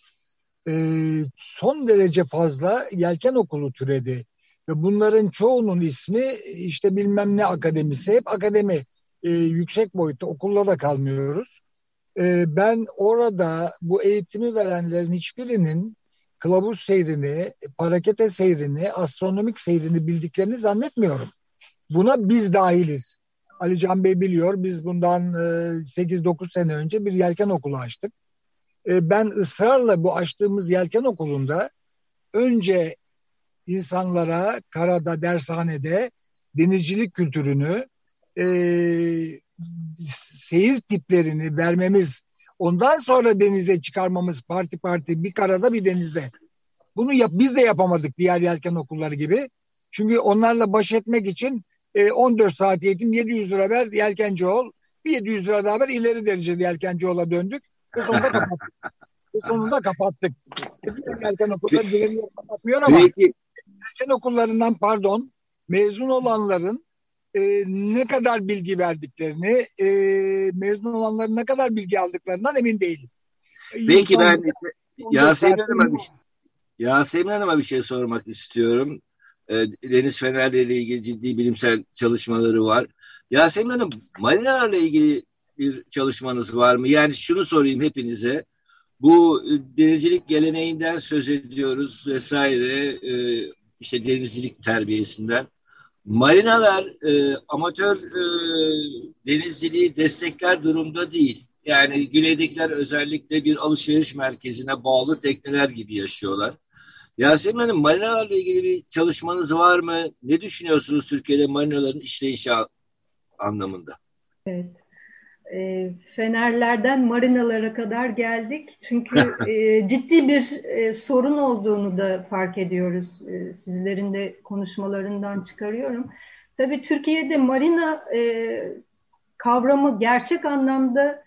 Ee, son derece fazla yelken okulu türedi. Ve bunların çoğunun ismi işte bilmem ne akademisi. Hep akademi, e, yüksek boyutta okulla da kalmıyoruz. Ee, ben orada bu eğitimi verenlerin hiçbirinin kılavuz seyrini, parakete seyrini, astronomik seyrini bildiklerini zannetmiyorum. Buna biz dahiliz. Ali Can Bey biliyor, biz bundan sekiz dokuz sene önce bir yelken okulu açtık. Ben ısrarla bu açtığımız yelken okulunda önce insanlara karada, dershanede denizcilik kültürünü, e, seyir tiplerini vermemiz, ondan sonra denize çıkarmamız, parti parti bir karada bir denizde. Bunu yap, biz de yapamadık diğer yelken okulları gibi. Çünkü onlarla baş etmek için e, on dört saat eğitim, yedi yüz lira ver, yelkenci ol. Bir yedi yüz lira daha ver, ileri dereceli yelkenci ola döndük. Ve sonunda kapattık. Ve sonunda kapattık. Diğer yelken okulları direniyor, kapatmıyor ama Peki, fen okullarından pardon mezun olanların e, ne kadar bilgi verdiklerini, e, mezun olanların ne kadar bilgi aldıklarından emin değilim. Peki Son- ben Yasemin zaten- Hanım'a bir, Yasemin Hanım'a bir şey sormak istiyorum. Ee, Deniz fenerleriyle ilgili ciddi bilimsel çalışmaları var. Yasemin Hanım, marinalarla ilgili bir çalışmanız var mı? Yani şunu sorayım hepinize. Bu denizcilik geleneğinden söz ediyoruz vesaire, e, işte denizcilik terbiyesinden. Marinalar e, amatör e, denizciliği destekler durumda değil. Yani güneydekiler özellikle bir alışveriş merkezine bağlı tekneler gibi yaşıyorlar. Yasemin Hanım, marinalarla ilgili bir çalışmanız var mı? Ne düşünüyorsunuz Türkiye'de marinaların işleyişi anlamında? Evet. E, fenerlerden marinalara kadar geldik. Çünkü e, ciddi bir e, sorun olduğunu da fark ediyoruz. E, sizlerin de konuşmalarından çıkarıyorum. Tabii Türkiye'de marina e, kavramı gerçek anlamda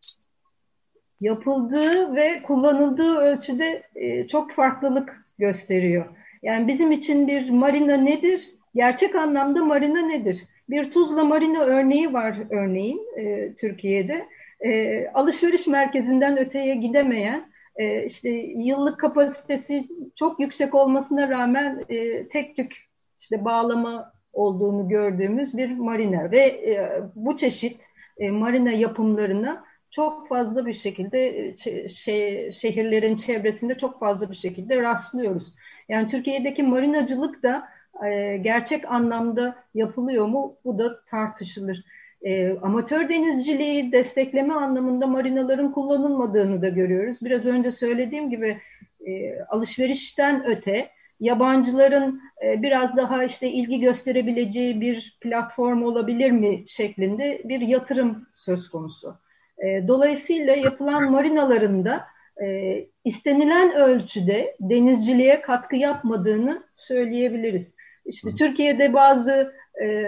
yapıldığı ve kullanıldığı ölçüde e, çok farklılık gösteriyor. Yani bizim için bir marina nedir? Gerçek anlamda marina nedir? Bir Tuzla Marina örneği var örneğin e, Türkiye'de. E, alışveriş merkezinden öteye gidemeyen, e, işte yıllık kapasitesi çok yüksek olmasına rağmen e, tek tük işte bağlama olduğunu gördüğümüz bir marina ve e, bu çeşit e, marina yapımlarına çok fazla bir şekilde şey, şehirlerin çevresinde çok fazla bir şekilde rastlıyoruz. Yani Türkiye'deki marinacılık da e, gerçek anlamda yapılıyor mu? Bu da tartışılır. E, amatör denizciliği destekleme anlamında marinaların kullanılmadığını da görüyoruz. Biraz önce söylediğim gibi e, alışverişten öte yabancıların e, biraz daha işte ilgi gösterebileceği bir platform olabilir mi şeklinde bir yatırım söz konusu. Dolayısıyla yapılan marinalarında e, istenilen ölçüde denizciliğe katkı yapmadığını söyleyebiliriz. İşte Türkiye'de bazı e,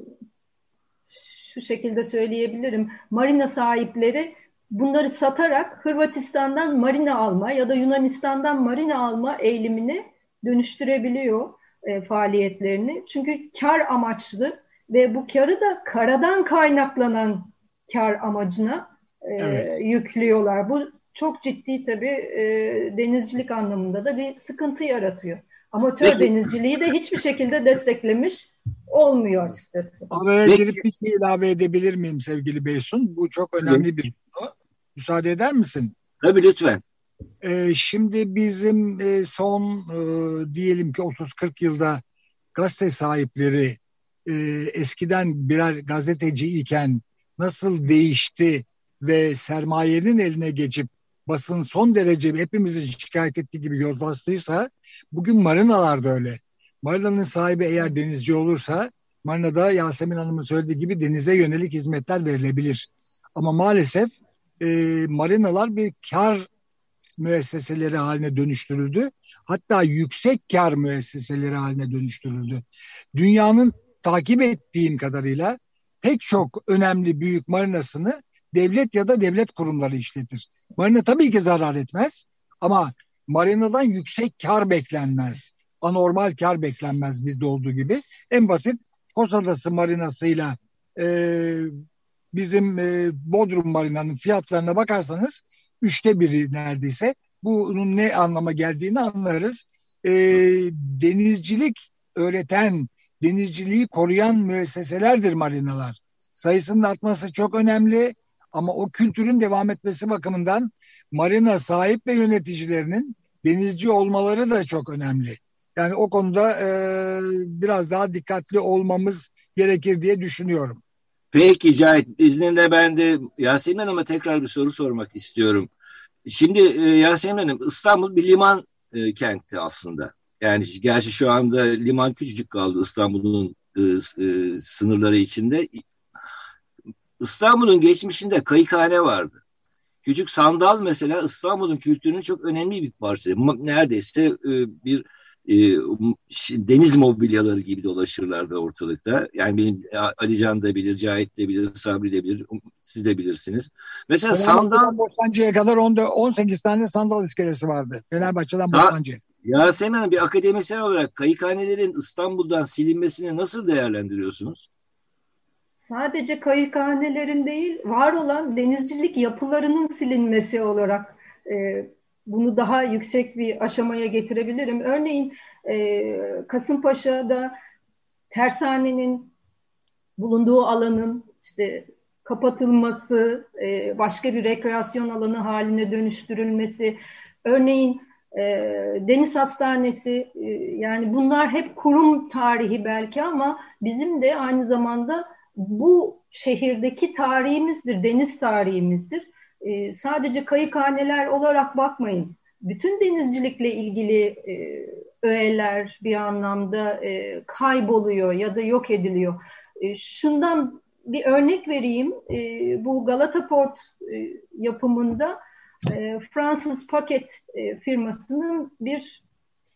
şu şekilde söyleyebilirim, marina sahipleri bunları satarak Hırvatistan'dan marina alma ya da Yunanistan'dan marina alma eğilimine dönüştürebiliyor e, faaliyetlerini. Çünkü kar amaçlı ve bu karı da karadan kaynaklanan kar amacına Evet. E, yüklüyorlar. Bu çok ciddi tabii e, denizcilik anlamında da bir sıkıntı yaratıyor. Amatör Peki. denizciliği de hiçbir şekilde desteklemiş olmuyor açıkçası. Araya girip bir şey ilave edebilir miyim sevgili Beysun? Bu çok önemli bir konu. Müsaade eder misin? Tabii lütfen. Ee, şimdi bizim e, son e, diyelim ki otuz kırk yılda gazete sahipleri e, eskiden birer gazeteci iken nasıl değişti ve sermayenin eline geçip basın son derece hepimizin şikayet ettiği gibi yozlaştıysa bugün marinalar da öyle. Marinanın sahibi eğer denizci olursa marinada Yasemin Hanım'ın söylediği gibi denize yönelik hizmetler verilebilir. Ama maalesef e, marinalar bir kar müesseseleri haline dönüştürüldü. Hatta yüksek kar müesseseleri haline dönüştürüldü. Dünyanın takip ettiğim kadarıyla pek çok önemli büyük marinasını devlet ya da devlet kurumları işletir. Marina tabii ki zarar etmez ama marinadan yüksek kar beklenmez. Anormal kar beklenmez bizde olduğu gibi. En basit Kosadası marinasıyla e, bizim e, Bodrum marinanın fiyatlarına bakarsanız üçte biri neredeyse. Bunun ne anlama geldiğini anlarız. E, denizcilik öğreten, denizciliği koruyan müesseselerdir marinalar. Sayısının artması çok önemli ama o kültürün devam etmesi bakımından marina sahip ve yöneticilerinin denizci olmaları da çok önemli. Yani o konuda e, biraz daha dikkatli olmamız gerekir diye düşünüyorum. Peki Cahit, izninle ben de Yasemin Hanım'a tekrar bir soru sormak istiyorum. Şimdi e, Yasemin Hanım, İstanbul bir liman e, kenti aslında. Yani gerçi şu anda liman küçücük kaldı İstanbul'un e, e, sınırları içinde. İstanbul'un geçmişinde kayıkhane vardı. Küçük Sandal mesela İstanbul'un kültürünün çok önemli bir parçası. Neredeyse e, bir e, deniz mobilyaları gibi dolaşırlardı ortalıkta. Yani benim Alican da bilir, Cahit de bilir, Sabri de bilir, siz de bilirsiniz. Mesela Sandal... Bostancı'ya kadar on sekiz tane Sandal iskelesi vardı. Fenerbahçe'den Sa- Bostancı'ya. Yasemin Hanım, bir akademisyen olarak kayıkhanelerin İstanbul'dan silinmesini nasıl değerlendiriyorsunuz? Sadece kayıkhanelerin değil, var olan denizcilik yapılarının silinmesi olarak e, bunu daha yüksek bir aşamaya getirebilirim. Örneğin e, Kasımpaşa'da tersanenin bulunduğu alanın işte kapatılması, e, başka bir rekreasyon alanı haline dönüştürülmesi, örneğin e, Deniz Hastanesi, e, yani bunlar hep kurum tarihi belki ama bizim de aynı zamanda bu şehirdeki tarihimizdir, deniz tarihimizdir. E, sadece kayıkhaneler olarak bakmayın. Bütün denizcilikle ilgili e, öğeler bir anlamda e, kayboluyor ya da yok ediliyor. E, şundan bir örnek vereyim. E, bu Galata Port e, yapımında e, Fransız paket e, firmasının bir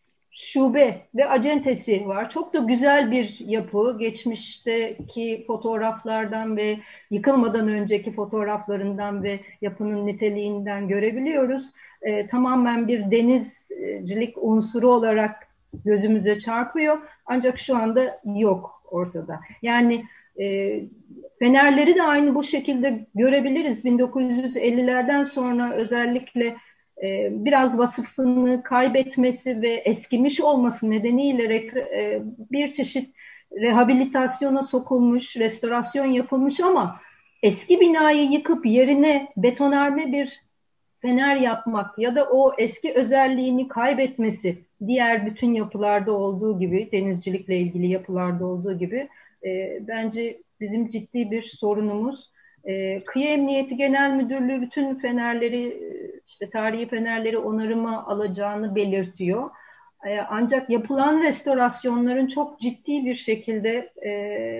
şube ve acentesi var. Çok da güzel bir yapı. Geçmişteki fotoğraflardan ve yıkılmadan önceki fotoğraflarından ve yapının niteliğinden görebiliyoruz. E, tamamen bir denizcilik unsuru olarak gözümüze çarpıyor. Ancak şu anda yok ortada. Yani e, fenerleri de aynı bu şekilde görebiliriz. bin dokuz yüz ellilerden sonra özellikle biraz vasıfını kaybetmesi ve eskimiş olması nedeniyle bir çeşit rehabilitasyona sokulmuş, restorasyon yapılmış ama eski binayı yıkıp yerine betonarme bir fener yapmak ya da o eski özelliğini kaybetmesi diğer bütün yapılarda olduğu gibi, denizcilikle ilgili yapılarda olduğu gibi bence bizim ciddi bir sorunumuz. E, Kıyı Emniyeti Genel Müdürlüğü bütün fenerleri, işte tarihi fenerleri onarıma alacağını belirtiyor. E, ancak yapılan restorasyonların çok ciddi bir şekilde e,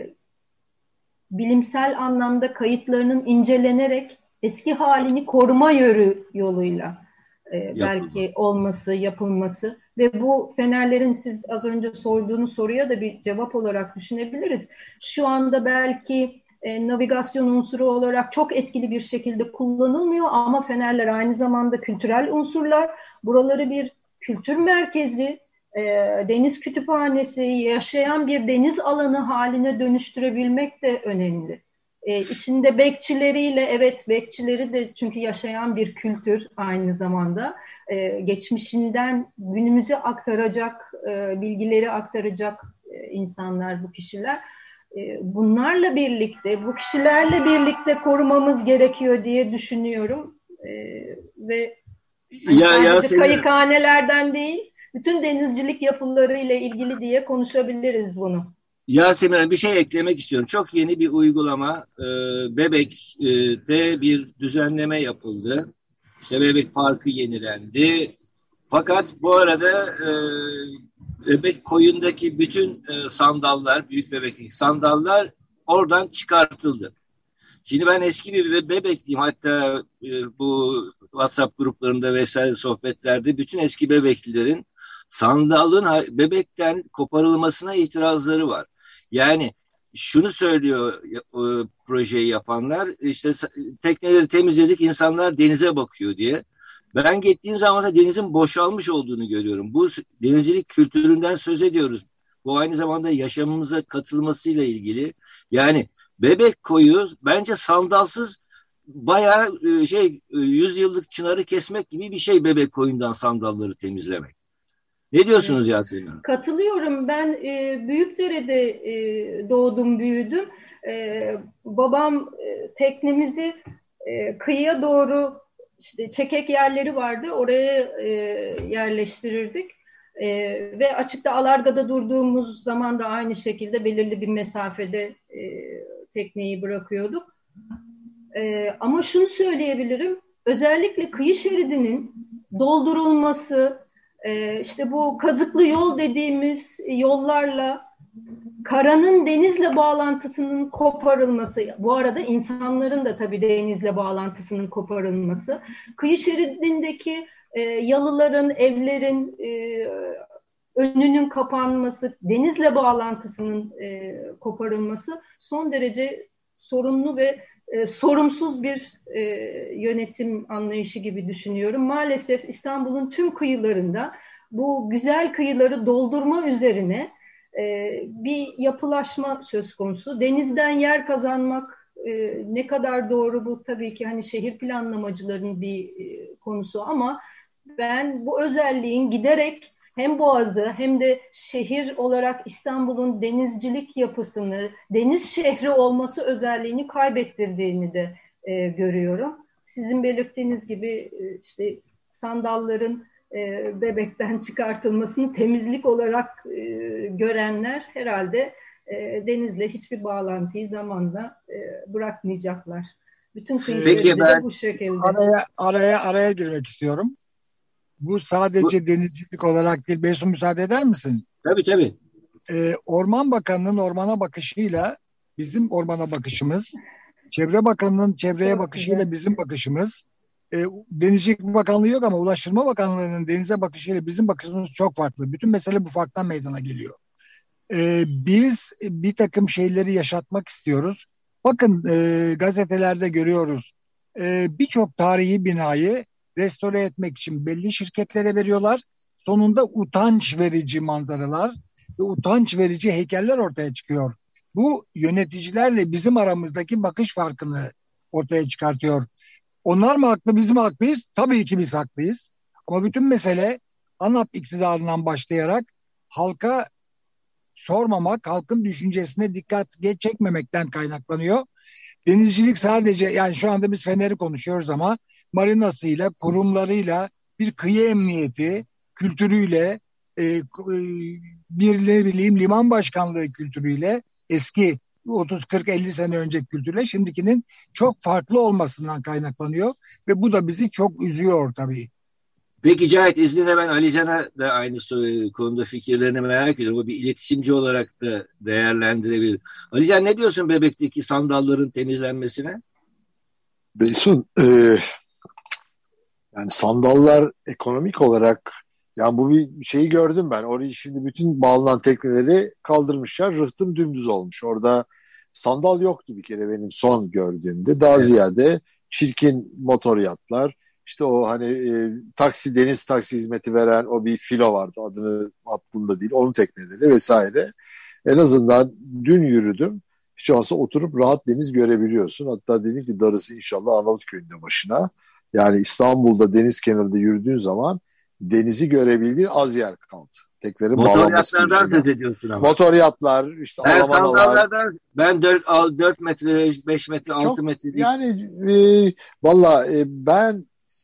bilimsel anlamda kayıtlarının incelenerek eski halini koruma yürü yoluyla e, belki olması, yapılması ve bu fenerlerin siz az önce sorduğunuz soruya da bir cevap olarak düşünebiliriz. Şu anda belki E, navigasyon unsuru olarak çok etkili bir şekilde kullanılmıyor ama fenerler aynı zamanda kültürel unsurlar. Buraları bir kültür merkezi, e, deniz kütüphanesi, yaşayan bir deniz alanı haline dönüştürebilmek de önemli. E, içinde bekçileriyle, evet bekçileri de çünkü yaşayan bir kültür aynı zamanda. E, geçmişinden günümüze aktaracak, e, bilgileri aktaracak e, insanlar, bu kişiler. Bunlarla birlikte, bu kişilerle birlikte korumamız gerekiyor diye düşünüyorum. Ee, ve hani ya, ya sadece kayıkhanelerden değil, bütün denizcilik yapılarıyla ilgili diye konuşabiliriz bunu. Yasemin, bir şey eklemek istiyorum. Çok yeni bir uygulama. Ee, Bebek'te bir düzenleme yapıldı. İşte Bebek Parkı yenilendi. Fakat bu arada e, Bebek koyundaki bütün e, sandallar, büyük bebekteki sandallar oradan çıkartıldı. Şimdi ben eski bir bebekliyim. Hatta e, bu WhatsApp gruplarında vesaire sohbetlerde bütün eski bebeklilerin sandalın bebekten koparılmasına itirazları var. Yani şunu söylüyor e, projeyi yapanlar, işte tekneleri temizledik, insanlar denize bakıyor diye. Ben gittiğim zaman da denizin boşalmış olduğunu görüyorum. Bu denizcilik kültüründen söz ediyoruz. Bu aynı zamanda yaşamımıza katılmasıyla ilgili. Yani Bebek koyu bence sandalsız bayağı şey yüzyıllık çınarı kesmek gibi bir şey, Bebek koyundan sandalları temizlemek. Ne diyorsunuz evet. Yasemin Hanım? Katılıyorum. Ben e, Büyükdere'de e, doğdum, büyüdüm. E, babam e, teknemizi e, kıyıya doğru, İşte çekek yerleri vardı, oraya e, yerleştirirdik e, ve açıkta alargada durduğumuz zaman da aynı şekilde belirli bir mesafede e, tekneyi bırakıyorduk. E, ama şunu söyleyebilirim, özellikle kıyı şeridinin doldurulması, e, işte bu kazıklı yol dediğimiz yollarla karanın denizle bağlantısının koparılması, bu arada insanların da tabii denizle bağlantısının koparılması, kıyı şeridindeki e, yalıların, evlerin e, önünün kapanması, denizle bağlantısının e, koparılması son derece sorunlu ve e, sorumsuz bir e, yönetim anlayışı gibi düşünüyorum. Maalesef İstanbul'un tüm kıyılarında bu güzel kıyıları doldurma üzerine e, bir yapılaşma söz konusu. Denizden yer kazanmak e, ne kadar doğru, bu tabii ki hani şehir planlamacılarının bir e, konusu, ama ben bu özelliğin giderek hem Boğaz'ı hem de şehir olarak İstanbul'un denizcilik yapısını, deniz şehri olması özelliğini kaybettirdiğini de e, görüyorum. Sizin belirttiğiniz gibi e, işte sandalların e, Bebek'ten çıkartılmasını temizlik olarak e, görenler herhalde e, denizle hiçbir bağlantıyı zamanla e, bırakmayacaklar. Bütün kıyı şeridi de bu şekilde. Araya, araya, araya girmek istiyorum. Bu sadece bu, denizcilik olarak değil. Beysun, müsaade eder misin? Tabii tabii. Ee, Orman Bakanı'nın ormana bakışıyla bizim ormana bakışımız, Çevre Bakanı'nın çevreye Çok bakışıyla güzel. bizim bakışımız, e, Denizcilik Bakanlığı yok ama Ulaştırma Bakanlığı'nın denize bakışıyla bizim bakışımız çok farklı. Bütün mesele bu farktan meydana geliyor. Ee, biz bir takım şeyleri yaşatmak istiyoruz. Bakın e, gazetelerde görüyoruz. E, Birçok tarihi binayı restore etmek için belli şirketlere veriyorlar. Sonunda utanç verici manzaralar ve utanç verici heykeller ortaya çıkıyor. Bu yöneticilerle bizim aramızdaki bakış farkını ortaya çıkartıyor. Onlar mı haklı, biz mi haklıyız? Tabii ki biz haklıyız. Ama bütün mesele ANAP iktidarından başlayarak halka sormamak, halkın düşüncesine dikkat çekmemekten kaynaklanıyor. Denizcilik sadece, yani şu anda biz Fener'i konuşuyoruz ama marinasıyla, kurumlarıyla, bir kıyı emniyeti kültürüyle, e, bir ne bileyim liman başkanlığı kültürüyle, eski otuz kırk elli sene önce kültürle şimdikinin çok farklı olmasından kaynaklanıyor ve bu da bizi çok üzüyor tabii. Peki Cahit, izninle ben Ali Can'a da aynı konuda fikirlerini merak ediyorum. O bir iletişimci olarak da değerlendirebilir. Ali Can, ne diyorsun Bebek'teki sandalların temizlenmesine? Beysun, e, yani sandallar ekonomik olarak, yani bu bir şeyi gördüm ben. Orayı şimdi bütün bağlanan tekneleri kaldırmışlar. Rıhtım dümdüz olmuş. Orada sandal yoktu bir kere benim son gördüğümde. Daha evet. ziyade çirkin motor yatlar. İşte o hani e, taksi, deniz taksi hizmeti veren o bir filo vardı. Adını aklımda değil. Onun tekneleri vesaire. En azından dün yürüdüm. Hiç olmazsa oturup rahat deniz görebiliyorsun. Hatta dedim ki darısı inşallah Arnavutköy'ünde başına. Yani İstanbul'da deniz kenarında yürüdüğün zaman denizi görebildiğin az yer kaldı. Teklerin motor yatlardan söz ediyorsun ama. Motor yatlar, işte ben sandallardan, ben dört metre, beş metre, altı metre değil. Yani e, valla e, ben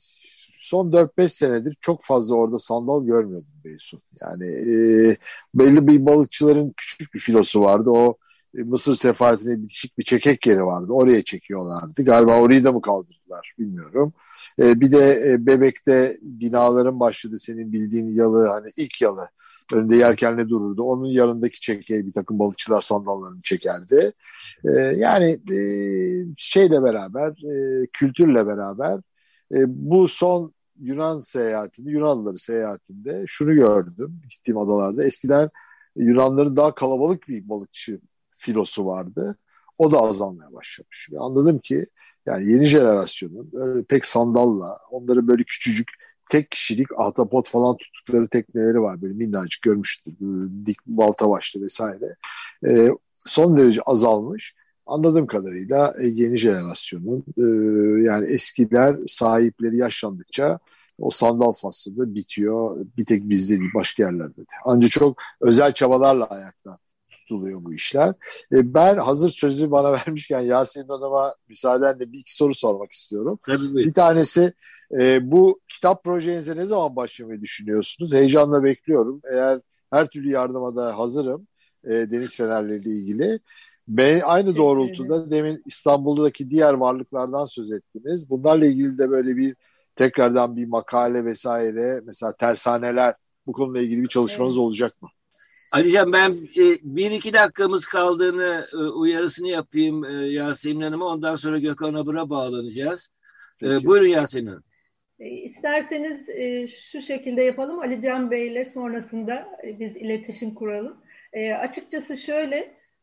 son dört beş senedir çok fazla orada sandal görmüyordum Beysun. Yani e, belli bir balıkçıların küçük bir filosu vardı. O e, Mısır sefaretine bitişik bir çekek yeri vardı. Oraya çekiyorlardı. Galiba orayı da mı kaldırdılar bilmiyorum. E, bir de e, Bebek'te binaların başladı, senin bildiğin yalı, hani ilk yalı. Önünde yelkenle dururdu. Onun yanındaki çekeye bir takım balıkçılar sandallarını çekerdi. E, yani e, şeyle beraber, e, kültürle beraber e, bu son Yunan seyahatinde, Yunanlıları seyahatinde şunu gördüm gittiğim adalarda. Eskiden Yunanların daha kalabalık bir balıkçı filosu vardı. O da azalmaya başlamış. Ve anladım ki yani yeni jenerasyonun öyle pek sandalla, onların böyle küçücük tek kişilik ahtapot falan tuttukları tekneleri var. Böyle minnacık, görmüştür. Böyle dik balta başlı vesaire. E, son derece azalmış. Anladığım kadarıyla yeni jenerasyonun e, yani eskiler sahipleri yaşlandıkça o sandal faslı da bitiyor. Bir tek bizde değil, başka yerlerde de. Ancak çok özel çabalarla ayakta tutuluyor bu işler. E, ben hazır sözü bana vermişken Yasemin Hanım'a müsaadenle bir iki soru sormak istiyorum. Tabii. Bir tanesi, e, bu kitap projenize ne zaman başlamayı düşünüyorsunuz? Heyecanla bekliyorum. Eğer her türlü yardıma da hazırım e, deniz fenerleriyle ilgili. Ben aynı doğrultuda demin İstanbul'daki diğer varlıklardan söz ettiniz. Bunlarla ilgili de böyle bir tekrardan bir makale vesaire, mesela tersaneler, bu konuyla ilgili bir çalışmanız evet. olacak mı? Alican, ben e, bir iki dakikamız kaldığını e, uyarısını yapayım e, Yasemin Hanım'a. Ondan sonra Gökhan Abur'a bağlanacağız. E, buyurun Yasemin Hanım. E, isterseniz e, şu şekilde yapalım. Alican Bey'le sonrasında e, biz iletişim kuralım. E, açıkçası şöyle,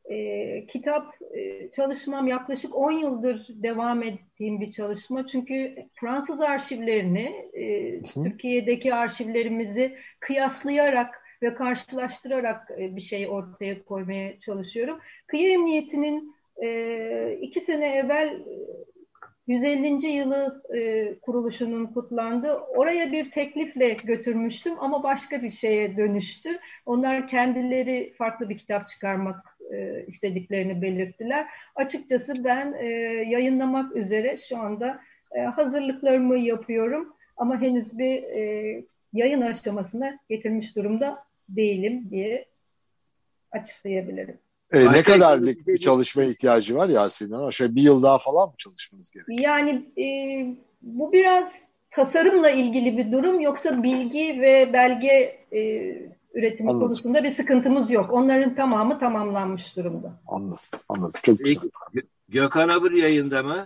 E, kitap e, çalışmam yaklaşık on yıldır devam ettiğim bir çalışma. Çünkü Fransız arşivlerini, e, Türkiye'deki arşivlerimizi kıyaslayarak ve karşılaştırarak e, bir şey ortaya koymaya çalışıyorum. Kıyı Emniyeti'nin e, iki sene evvel yüz ellinci yılı e, kuruluşunun kutlandı. Oraya bir teklifle götürmüştüm ama başka bir şeye dönüştü. Onlar kendileri farklı bir kitap çıkarmak e, istediklerini belirttiler. Açıkçası ben e, yayınlamak üzere şu anda e, hazırlıklarımı yapıyorum ama henüz bir e, yayın aşamasına getirmiş durumda değilim diye açıklayabilirim. E, ne kadarlık bir çalışmaya ihtiyacı var Yasemin Hanım? Şöyle bir yıl daha falan mı çalışmanız gerekiyor? Yani e, bu biraz tasarımla ilgili bir durum, yoksa bilgi ve belge e, üretimi Anladım. konusunda bir sıkıntımız yok. Onların tamamı tamamlanmış durumda. Anladım, anladım. Çok güzel. Peki, Gökhan Abur yayında mı?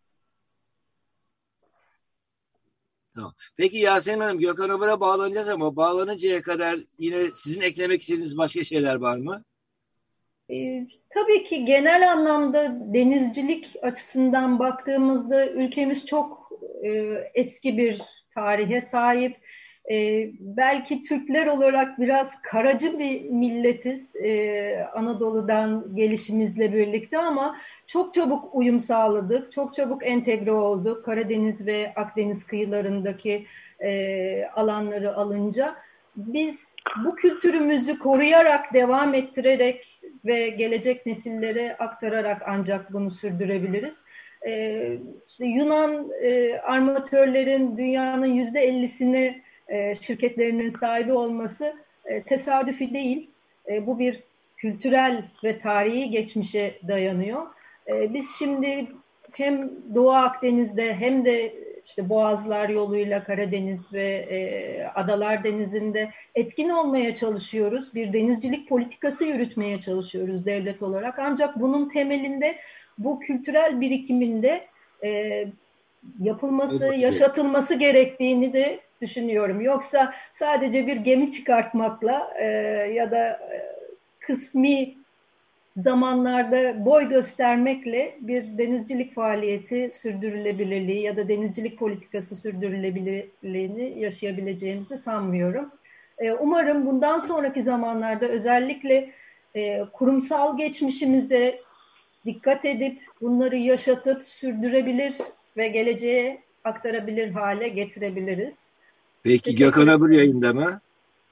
Tamam. Peki Yasemin Hanım, Gökhan Abur'a bağlanacağız ama bağlanıncaya kadar yine sizin eklemek istediğiniz başka şeyler var mı? E, tabii ki genel anlamda denizcilik açısından baktığımızda ülkemiz çok e, eski bir tarihe sahip. E, belki Türkler olarak biraz karacı bir milletiz e, Anadolu'dan gelişimizle birlikte, ama çok çabuk uyum sağladık, çok çabuk entegre olduk Karadeniz ve Akdeniz kıyılarındaki e, alanları alınca. Biz bu kültürümüzü koruyarak, devam ettirerek ve gelecek nesillere aktararak ancak bunu sürdürebiliriz. Ee, işte Yunan e, armatörlerin dünyanın yüzde ellisini e, şirketlerinin sahibi olması e, tesadüfi değil. E, bu bir kültürel ve tarihi geçmişe dayanıyor. E, biz şimdi hem Doğu Akdeniz'de hem de işte Boğazlar yoluyla Karadeniz ve e, Adalar Denizi'nde etkin olmaya çalışıyoruz. Bir denizcilik politikası yürütmeye çalışıyoruz devlet olarak. Ancak bunun temelinde bu kültürel birikiminde e, yapılması, yaşatılması gerektiğini de düşünüyorum. Yoksa sadece bir gemi çıkartmakla e, ya da e, kısmi zamanlarda boy göstermekle bir denizcilik faaliyeti sürdürülebilirliği ya da denizcilik politikası sürdürülebilirliğini yaşayabileceğimizi sanmıyorum. Umarım bundan sonraki zamanlarda özellikle kurumsal geçmişimize dikkat edip bunları yaşatıp sürdürebilir ve geleceğe aktarabilir hale getirebiliriz. Peki Gökhan Abur yayında mı?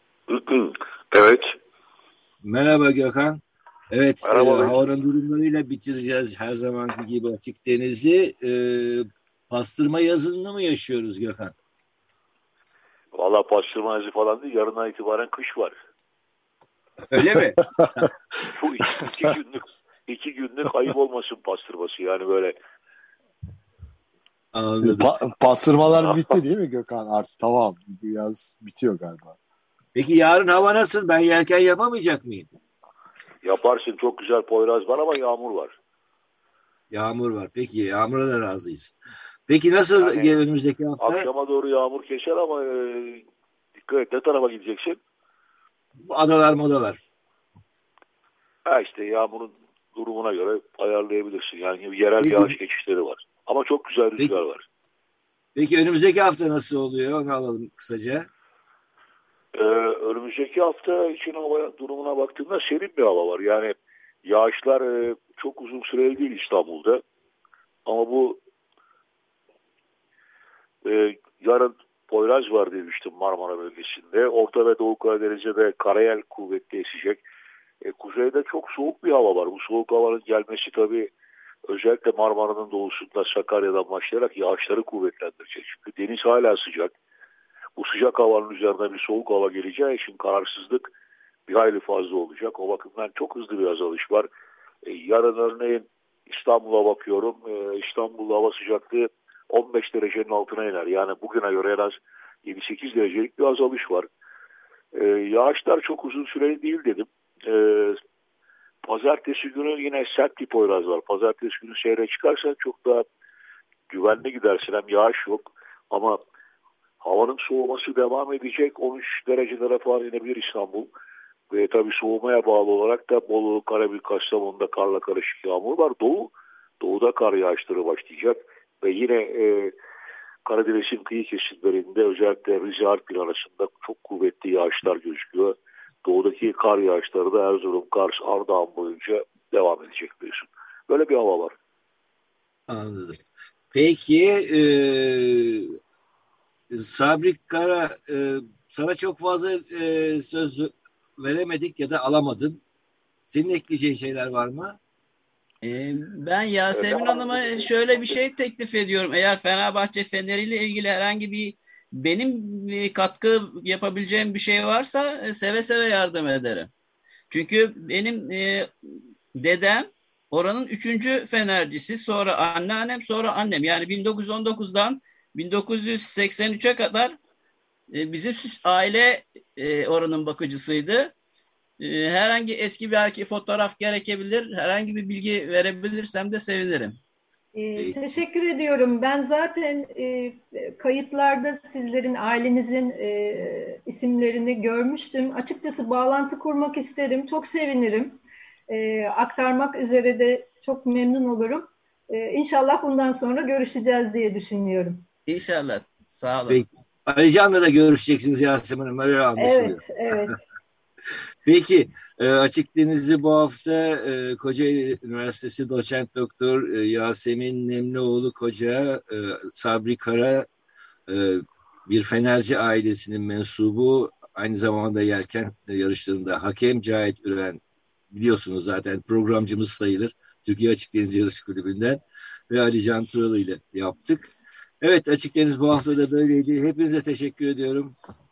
Evet. Merhaba Gökhan. Evet, e, havanın durumlarıyla bitireceğiz her zamanki gibi açık denizi. E, pastırma yazını mı yaşıyoruz Gökhan? Valla pastırma yazı falan değil, yarından itibaren kış var. Öyle mi? Bu iki, iki günlük iki günlük ayıp olmasın pastırması yani böyle. Anladım. Pa- pastırmalar bitti değil mi Gökhan? Artık tamam, bu yaz bitiyor galiba. Peki yarın hava nasıl? Ben yelken yapamayacak mıyım? Yaparsın, çok güzel Poyraz var ama yağmur var. Yağmur var. Peki yağmura da razıyız. Peki nasıl yani, önümüzdeki hafta? Akşama doğru yağmur keser ama e, dikkat et, ne tarafa gideceksin? Adalar modalar. Ha işte yağmurun durumuna göre ayarlayabilirsin. Yani yerel Peki. yağış geçişleri var. Ama çok güzel rüzgar Peki. var. Peki önümüzdeki hafta nasıl oluyor? Onu alalım kısaca. Ee, önümüzdeki hafta için hava durumuna baktığımda serin bir hava var. Yani yağışlar e, çok uzun süreli değil İstanbul'da. Ama bu e, yarın Poyraz var demiştim Marmara bölgesinde. Orta ve Doğu Karadeniz'de de karayel kuvvetli esecek. E, kuzeyde çok soğuk bir hava var. Bu soğuk havanın gelmesi tabii özellikle Marmara'nın doğusunda Sakarya'dan başlayarak yağışları kuvvetlendirecek. Çünkü deniz hala sıcak. Bu sıcak havanın üzerine bir soğuk hava geleceği için kararsızlık bir hayli fazla olacak. O bakımdan çok hızlı bir azalış var. E, yarın örneğin İstanbul'a bakıyorum. E, İstanbul'da hava sıcaklığı on beş derecenin altına iner. Yani bugüne göre en az yedi sekiz derecelik bir azalış var. E, yağışlar çok uzun süreli değil dedim. E, Pazartesi günü yine sert bir Poyraz var. Pazartesi günü seyre çıkarsan çok daha güvenli gidersin. Hem yağış yok ama havanın soğuması devam edecek. on üç derecelere falan inebilir İstanbul. Ve tabii soğumaya bağlı olarak da Bolu, Karabük, Kastamonu'da karla karışık yağmur var. Doğu, doğuda kar yağışları başlayacak. Ve yine e, Karadeniz'in kıyı kesimlerinde özellikle Rize Artvin arasında çok kuvvetli yağışlar gözüküyor. Doğudaki kar yağışları da Erzurum, Kars, Ardahan boyunca devam edecek biliyorsun. Böyle bir hava var. Anladım. Peki e, Sabri Kara, e, sana çok fazla e, söz veremedik ya da alamadın. Senin ekleyeceğin şeyler var mı? Ee, Ben Yasemin Hanım'a şöyle bir şey teklif ediyorum. Eğer Fenerbahçe Feneri ile ilgili herhangi bir benim bir katkı yapabileceğim bir şey varsa e, seve seve yardım ederim. Çünkü benim e, dedem oranın üçüncü Fenercisi, sonra anneannem, sonra annem. Yani bin dokuz yüz on dokuzdan bin dokuz yüz seksen üçe kadar e, bizim aile e, oranın bakıcısıydı. Herhangi eski belki fotoğraf gerekebilir. Herhangi bir bilgi verebilirsem de sevinirim. Ee, teşekkür ediyorum. Ben zaten e, kayıtlarda sizlerin, ailenizin e, isimlerini görmüştüm. Açıkçası bağlantı kurmak isterim. Çok sevinirim. E, aktarmak üzere de çok memnun olurum. E, İnşallah bundan sonra görüşeceğiz diye düşünüyorum. İnşallah. Sağ olun. Peki. Alican'la da görüşeceksiniz Yasemin Hanım. Öyle anlaşılıyor. Evet, evet. Peki, e, Açık Deniz'i bu hafta e, Kocaeli Üniversitesi Doçent Doktor e, Yasemin Nemlioğlu Koca, e, Sabri Kara, e, bir Fenerci ailesinin mensubu, aynı zamanda yelken yarışlarında hakem. Cahit Üren, biliyorsunuz zaten programcımız sayılır, Türkiye Açık Deniz Yarış Kulübü'nden, ve Ali Can Turalı ile yaptık. Evet, Açık Deniz bu hafta da böyleydi. Hepinize teşekkür ediyorum.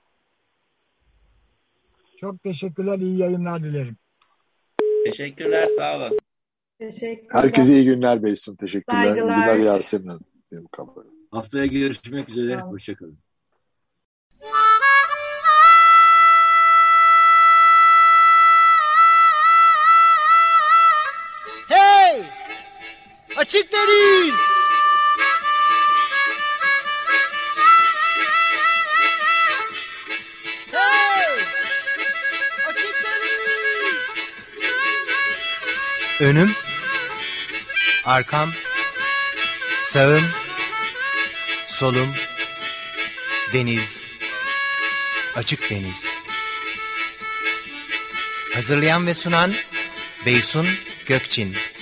Çok teşekkürler, iyi yayınlar dilerim. Teşekkürler, sağ olun. Teşekkürler. Herkese iyi günler Beysun. Teşekkürler. Saygılar. İyi günler Yasemin Hanım. Benim kabarım. Haftaya görüşmek üzere. Tamam. Hoşçakalın. Hey! Açık Deniz! Hey! Açık Deniz! Önüm, arkam, sağım, solum, deniz, açık deniz. Hazırlayan ve sunan Beysun Gökçin.